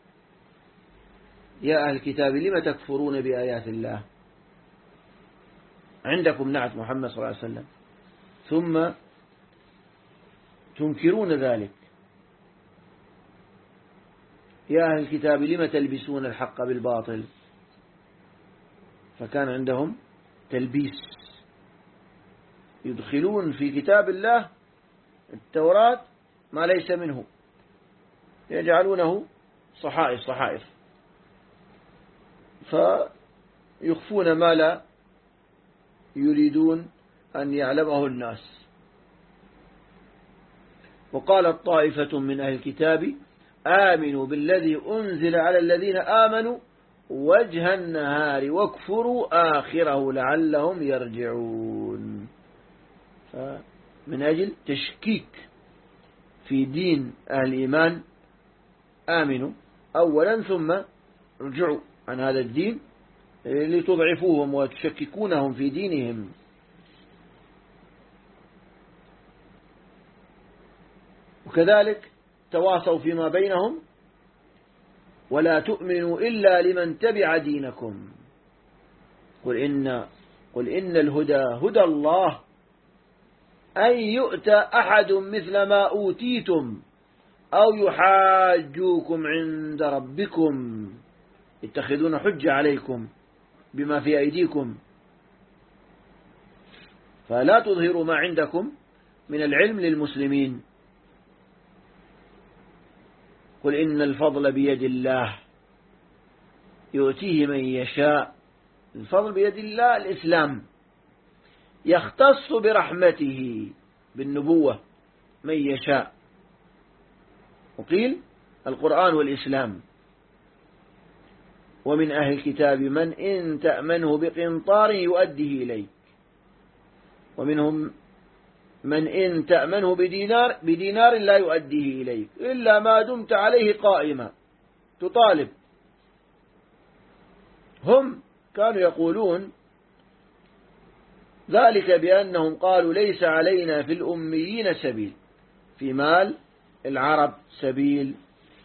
يا أهل الكتاب لم تكفرون بآيات الله، عندكم نعت محمد صلى الله عليه وسلم ثم تنكرون ذلك. يا أهل الكتاب لم تلبسون الحق بالباطل، فكان عندهم تلبيس، يدخلون في كتاب الله التوراة ما ليس منه، يجعلونه صحائف فيخفون ما لا يريدون أن يعلمه الناس. وقالت طائفة من أهل الكتاب آمنوا بالذي أنزل على الذين آمنوا وجه النهار واكفروا آخره لعلهم يرجعون. فمن أجل تشكيك في دين أهل الإيمان آمنوا أولا ثم رجعوا عن هذا الدين لتضعفوهم وتشككونهم في دينهم. وكذلك تواصوا فيما بينهم ولا تؤمنوا إلا لمن تبع دينكم قل إن الهدى هدى الله أن يؤتى أحد مثل ما أوتيتم أو يحاجوكم عند ربكم يتخذون حجة عليكم بما في أيديكم فلا تظهروا ما عندكم من العلم للمسلمين. قل إن الفضل بيد الله يؤتيه من يشاء. الفضل بيد الله الإسلام، يختص برحمته بالنبوة من يشاء، وقيل القرآن والإسلام. ومن أهل الكتاب من إن تأمنه بقنطار يؤديه إليك، ومنهم من إن تأمنه بدينار لا يؤديه إليك إلا ما دمت عليه قائما تطالب. هم كانوا يقولون ذلك بأنهم قالوا ليس علينا في الأميين سبيل، في مال العرب سبيل،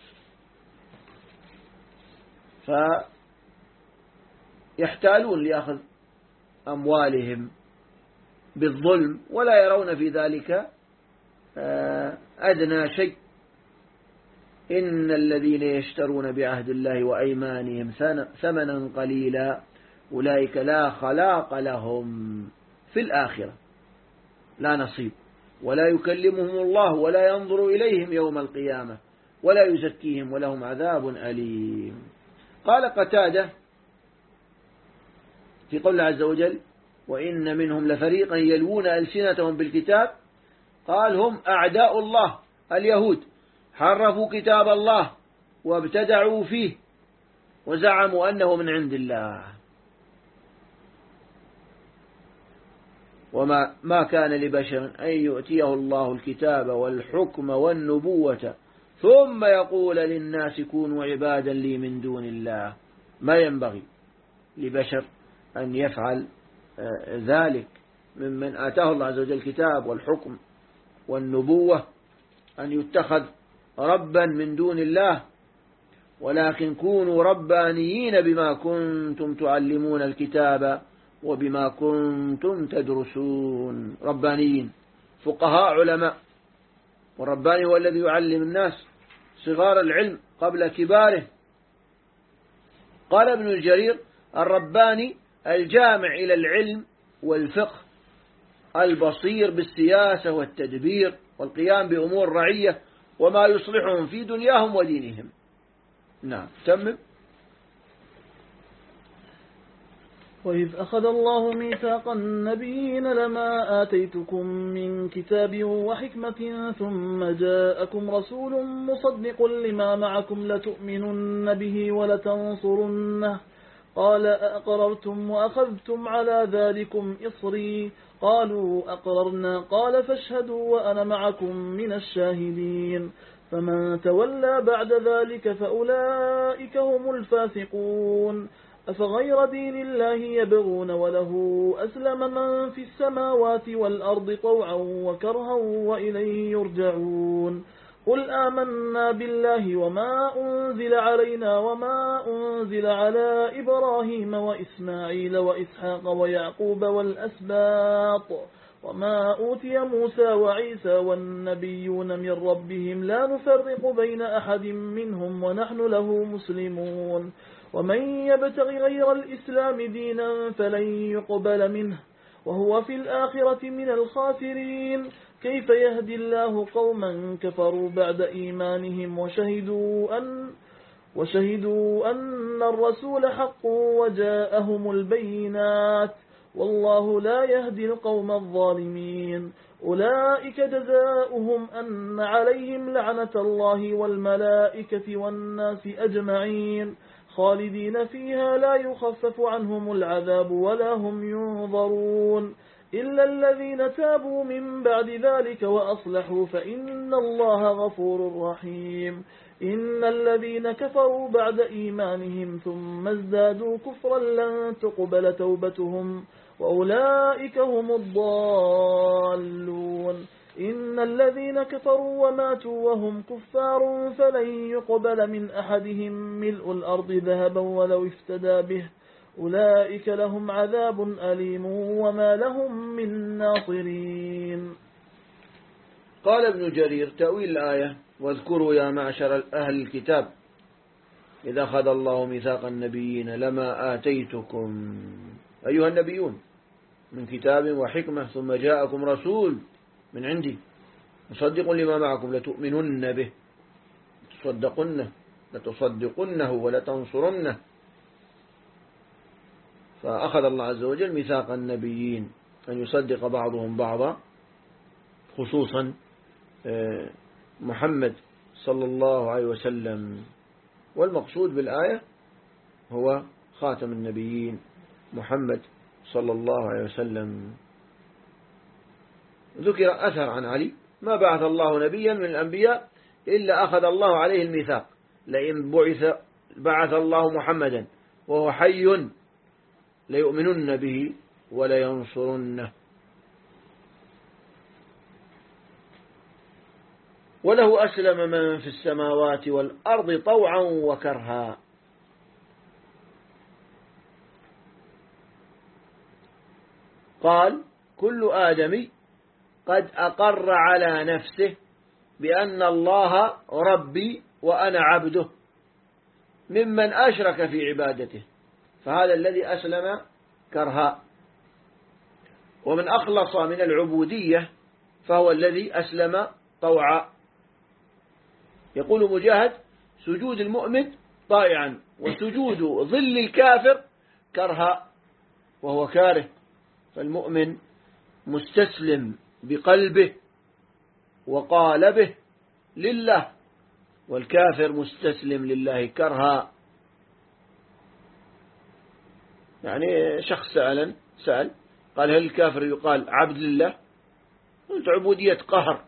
فيحتالون لأخذ أموالهم بالظلم ولا يرون في ذلك أدنى شيء. إن الذين يشترون بعهد الله وأيمانهم ثمنا قليلا أولئك لا خلاق لهم في الآخرة، لا نصيب، ولا يكلمهم الله ولا ينظر إليهم يوم القيامة ولا يزكيهم ولهم عذاب أليم. قال قتادة في قول عز وجل وإن منهم لفريقا يلوون ألسنتهم بالكتاب، قال هم أعداء الله اليهود، حرفوا كتاب الله وابتدعوا فيه وزعموا أنه من عند الله. وما كان لبشر أن يؤتيه الله الكتاب والحكم والنبوة ثم يقول للناس كونوا عبادا لي من دون الله. ما ينبغي لبشر أن يفعل ذلك ممن آتاه الله عز وجل الكتاب والحكم والنبوة، أن يتخذ ربا من دون الله ولكن كونوا ربانيين بما كنتم تعلمون الكتاب وبما كنتم تدرسون. ربانيين، فقهاء علماء. والرباني هو الذي يعلم الناس صغار العلم قبل كباره. قال ابن الجرير: الرباني الجامع إلى العلم والفقه، البصير بالسياسة والتدبير والقيام بأمور رعية وما يصلحهم في دنياهم ودينهم. نعم، تمم. وإذ أخذ الله ميثاق النبيين لما آتيتكم من كتاب وحكمة ثم جاءكم رسول مصدق لما معكم لتؤمنن به ولتنصرنه قال أأقررتم وأخذتم على ذلكم إصري قالوا أقررنا قال فاشهدوا وأنا معكم من الشاهدين فمن تولى بعد ذلك فأولئك هم الفاسقون أفغير دين الله يبغون وله أسلم من في السماوات والأرض طوعا وكرها وإليه يرجعون قل آمنا بالله وما أنزل علينا وما أنزل على إبراهيم وإسماعيل وإسحاق ويعقوب والأسباط وما أوتي موسى وعيسى والنبيون من ربهم لا نفرق بين أحد منهم ونحن له مسلمون ومن يبتغ غير الإسلام دينا فلن يقبل منه وهو في الآخرة من الخاسرين كيف يهدي الله قوما كفروا بعد إيمانهم وشهدوا أن الرسول حق وجاءهم البينات والله لا يهدي القوم الظالمين أولئك جزاؤهم أن عليهم لعنة الله والملائكة والناس أجمعين خالدين فيها لا يخفف عنهم العذاب ولا هم ينظرون إلا الذين تابوا من بعد ذلك وأصلحوا فإن الله غفور رحيم إن الذين كفروا بعد إيمانهم ثم ازدادوا كفرا لن تقبل توبتهم وأولئك هم الضالون إن الذين كفروا وماتوا وهم كفار فلن يقبل من أحدهم ملء الأرض ذهبا ولو افتدى به أولئك لهم عذاب أليم وما لهم من ناصرين. قال ابن جرير تأويل الآية: واذكروا يا معشر أهل الكتاب إذا أخذ الله ميثاق النبيين لما آتيتكم أيها النبيون من كتاب وحكمة ثم جاءكم رسول من عندي مصدق لما معكم لتؤمنن به لتصدقنه ولتنصرنه. فأخذ الله عز وجل ميثاق النبيين أن يصدق بعضهم بعضا، خصوصا محمد صلى الله عليه وسلم، والمقصود بالآية هو خاتم النبيين محمد صلى الله عليه وسلم. ذكر أثر عن علي: ما بعث الله نبيا من الأنبياء إلا أخذ الله عليه الميثاق لئن بعث الله محمدا وهو حي ليؤمنن به ولينصرنه وله أسلم من في السماوات والأرض طوعا وكرها. قال: كل آدمي قد أقر على نفسه بأن الله ربي وأنا عبده ممن أشرك في عبادته، فهذا الذي أسلم كرها. ومن أخلص من العبودية فهو الذي أسلم طوعا. يقول مجاهد: سجود المؤمن طائعا وسجود ظل الكافر كرها، وهو كاره. فالمؤمن مستسلم بقلبه وقالبه لله، والكافر مستسلم لله كرها. يعني شخص سأل قال: هل الكافر يقال عبد لله؟ قلت: عبودية قهر.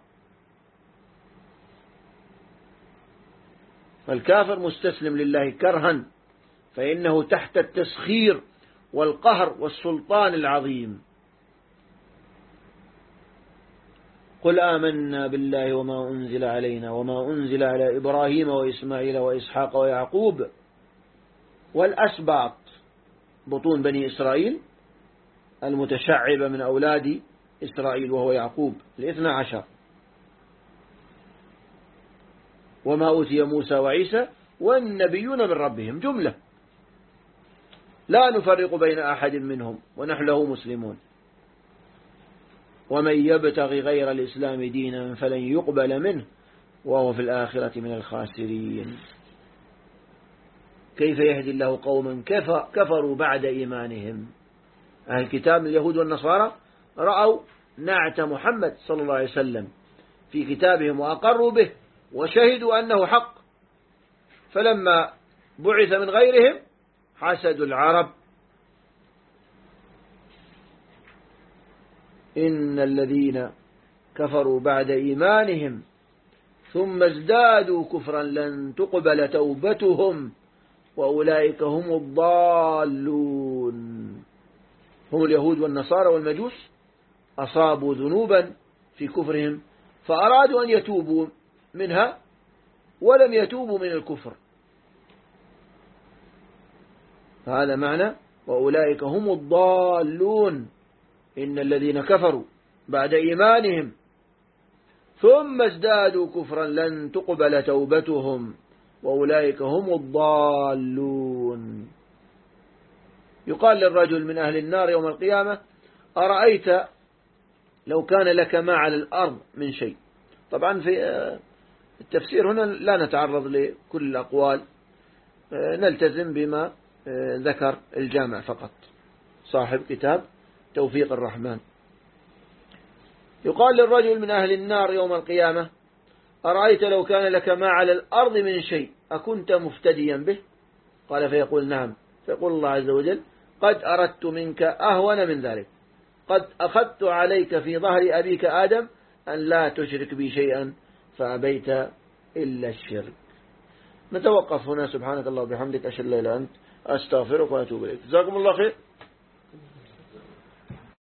فالكافر مستسلم لله كرها، فإنه تحت التسخير والقهر والسلطان العظيم. قل آمنا بالله وما أنزل علينا وما أنزل على إبراهيم وإسماعيل وإسحاق ويعقوب والأسباط بطون بني إسرائيل المتشعبة من أولاد إسرائيل وهو يعقوب 12 وما أوتي موسى وعيسى والنبيون من ربهم جملة لا نفرق بين أحد منهم ونحن له مسلمون ومن يبتغي غير الإسلام دينا فلن يقبل منه وهو في الآخرة من الخاسرين. كيف يهدي الله قوما كفروا بعد إيمانهم؟ أهل الكتاب من اليهود والنصارى رأوا نعت محمد صلى الله عليه وسلم في كتابهم وأقروا به وشهدوا أنه حق، فلما بعث من غيرهم حسدوا العرب. إن الذين كفروا بعد إيمانهم ثم ازدادوا كفرا لن تقبل توبتهم وأولئك هم الضالون. هم اليهود والنصارى والمجوس أصابوا ذنوبا في كفرهم فأرادوا أن يتوبوا منها ولم يتوبوا من الكفر، هذا معنى وأولئك هم الضالون. إن الذين كفروا بعد إيمانهم ثم ازدادوا كفرا لن تقبل توبتهم وأولئك هم الضالون. يقال للرجل من أهل النار يوم القيامة أرأيت لو كان لك ما على الأرض من شيء. طبعا في التفسير هنا لا نتعرض لكل الأقوال، نلتزم بما ذكر الجامع فقط صاحب كتاب توفيق الرحمن. يقال للرجل من أهل النار يوم القيامة أرأيت لو كان لك ما على الأرض من شيء أكنت مفتديا به؟ قال فيقول نعم، فيقول الله عز وجل قد أردت منك أهون من ذلك، قد أخذت عليك في ظهر أبيك آدم أن لا تشرك بي شيئا فأبيت إلا الشرك. نتوقف هنا. سبحانك الله وبحمدك أشهد أن لا إله إلا أنت أستغفرك وأتوب إليك. جزاكم الله خير.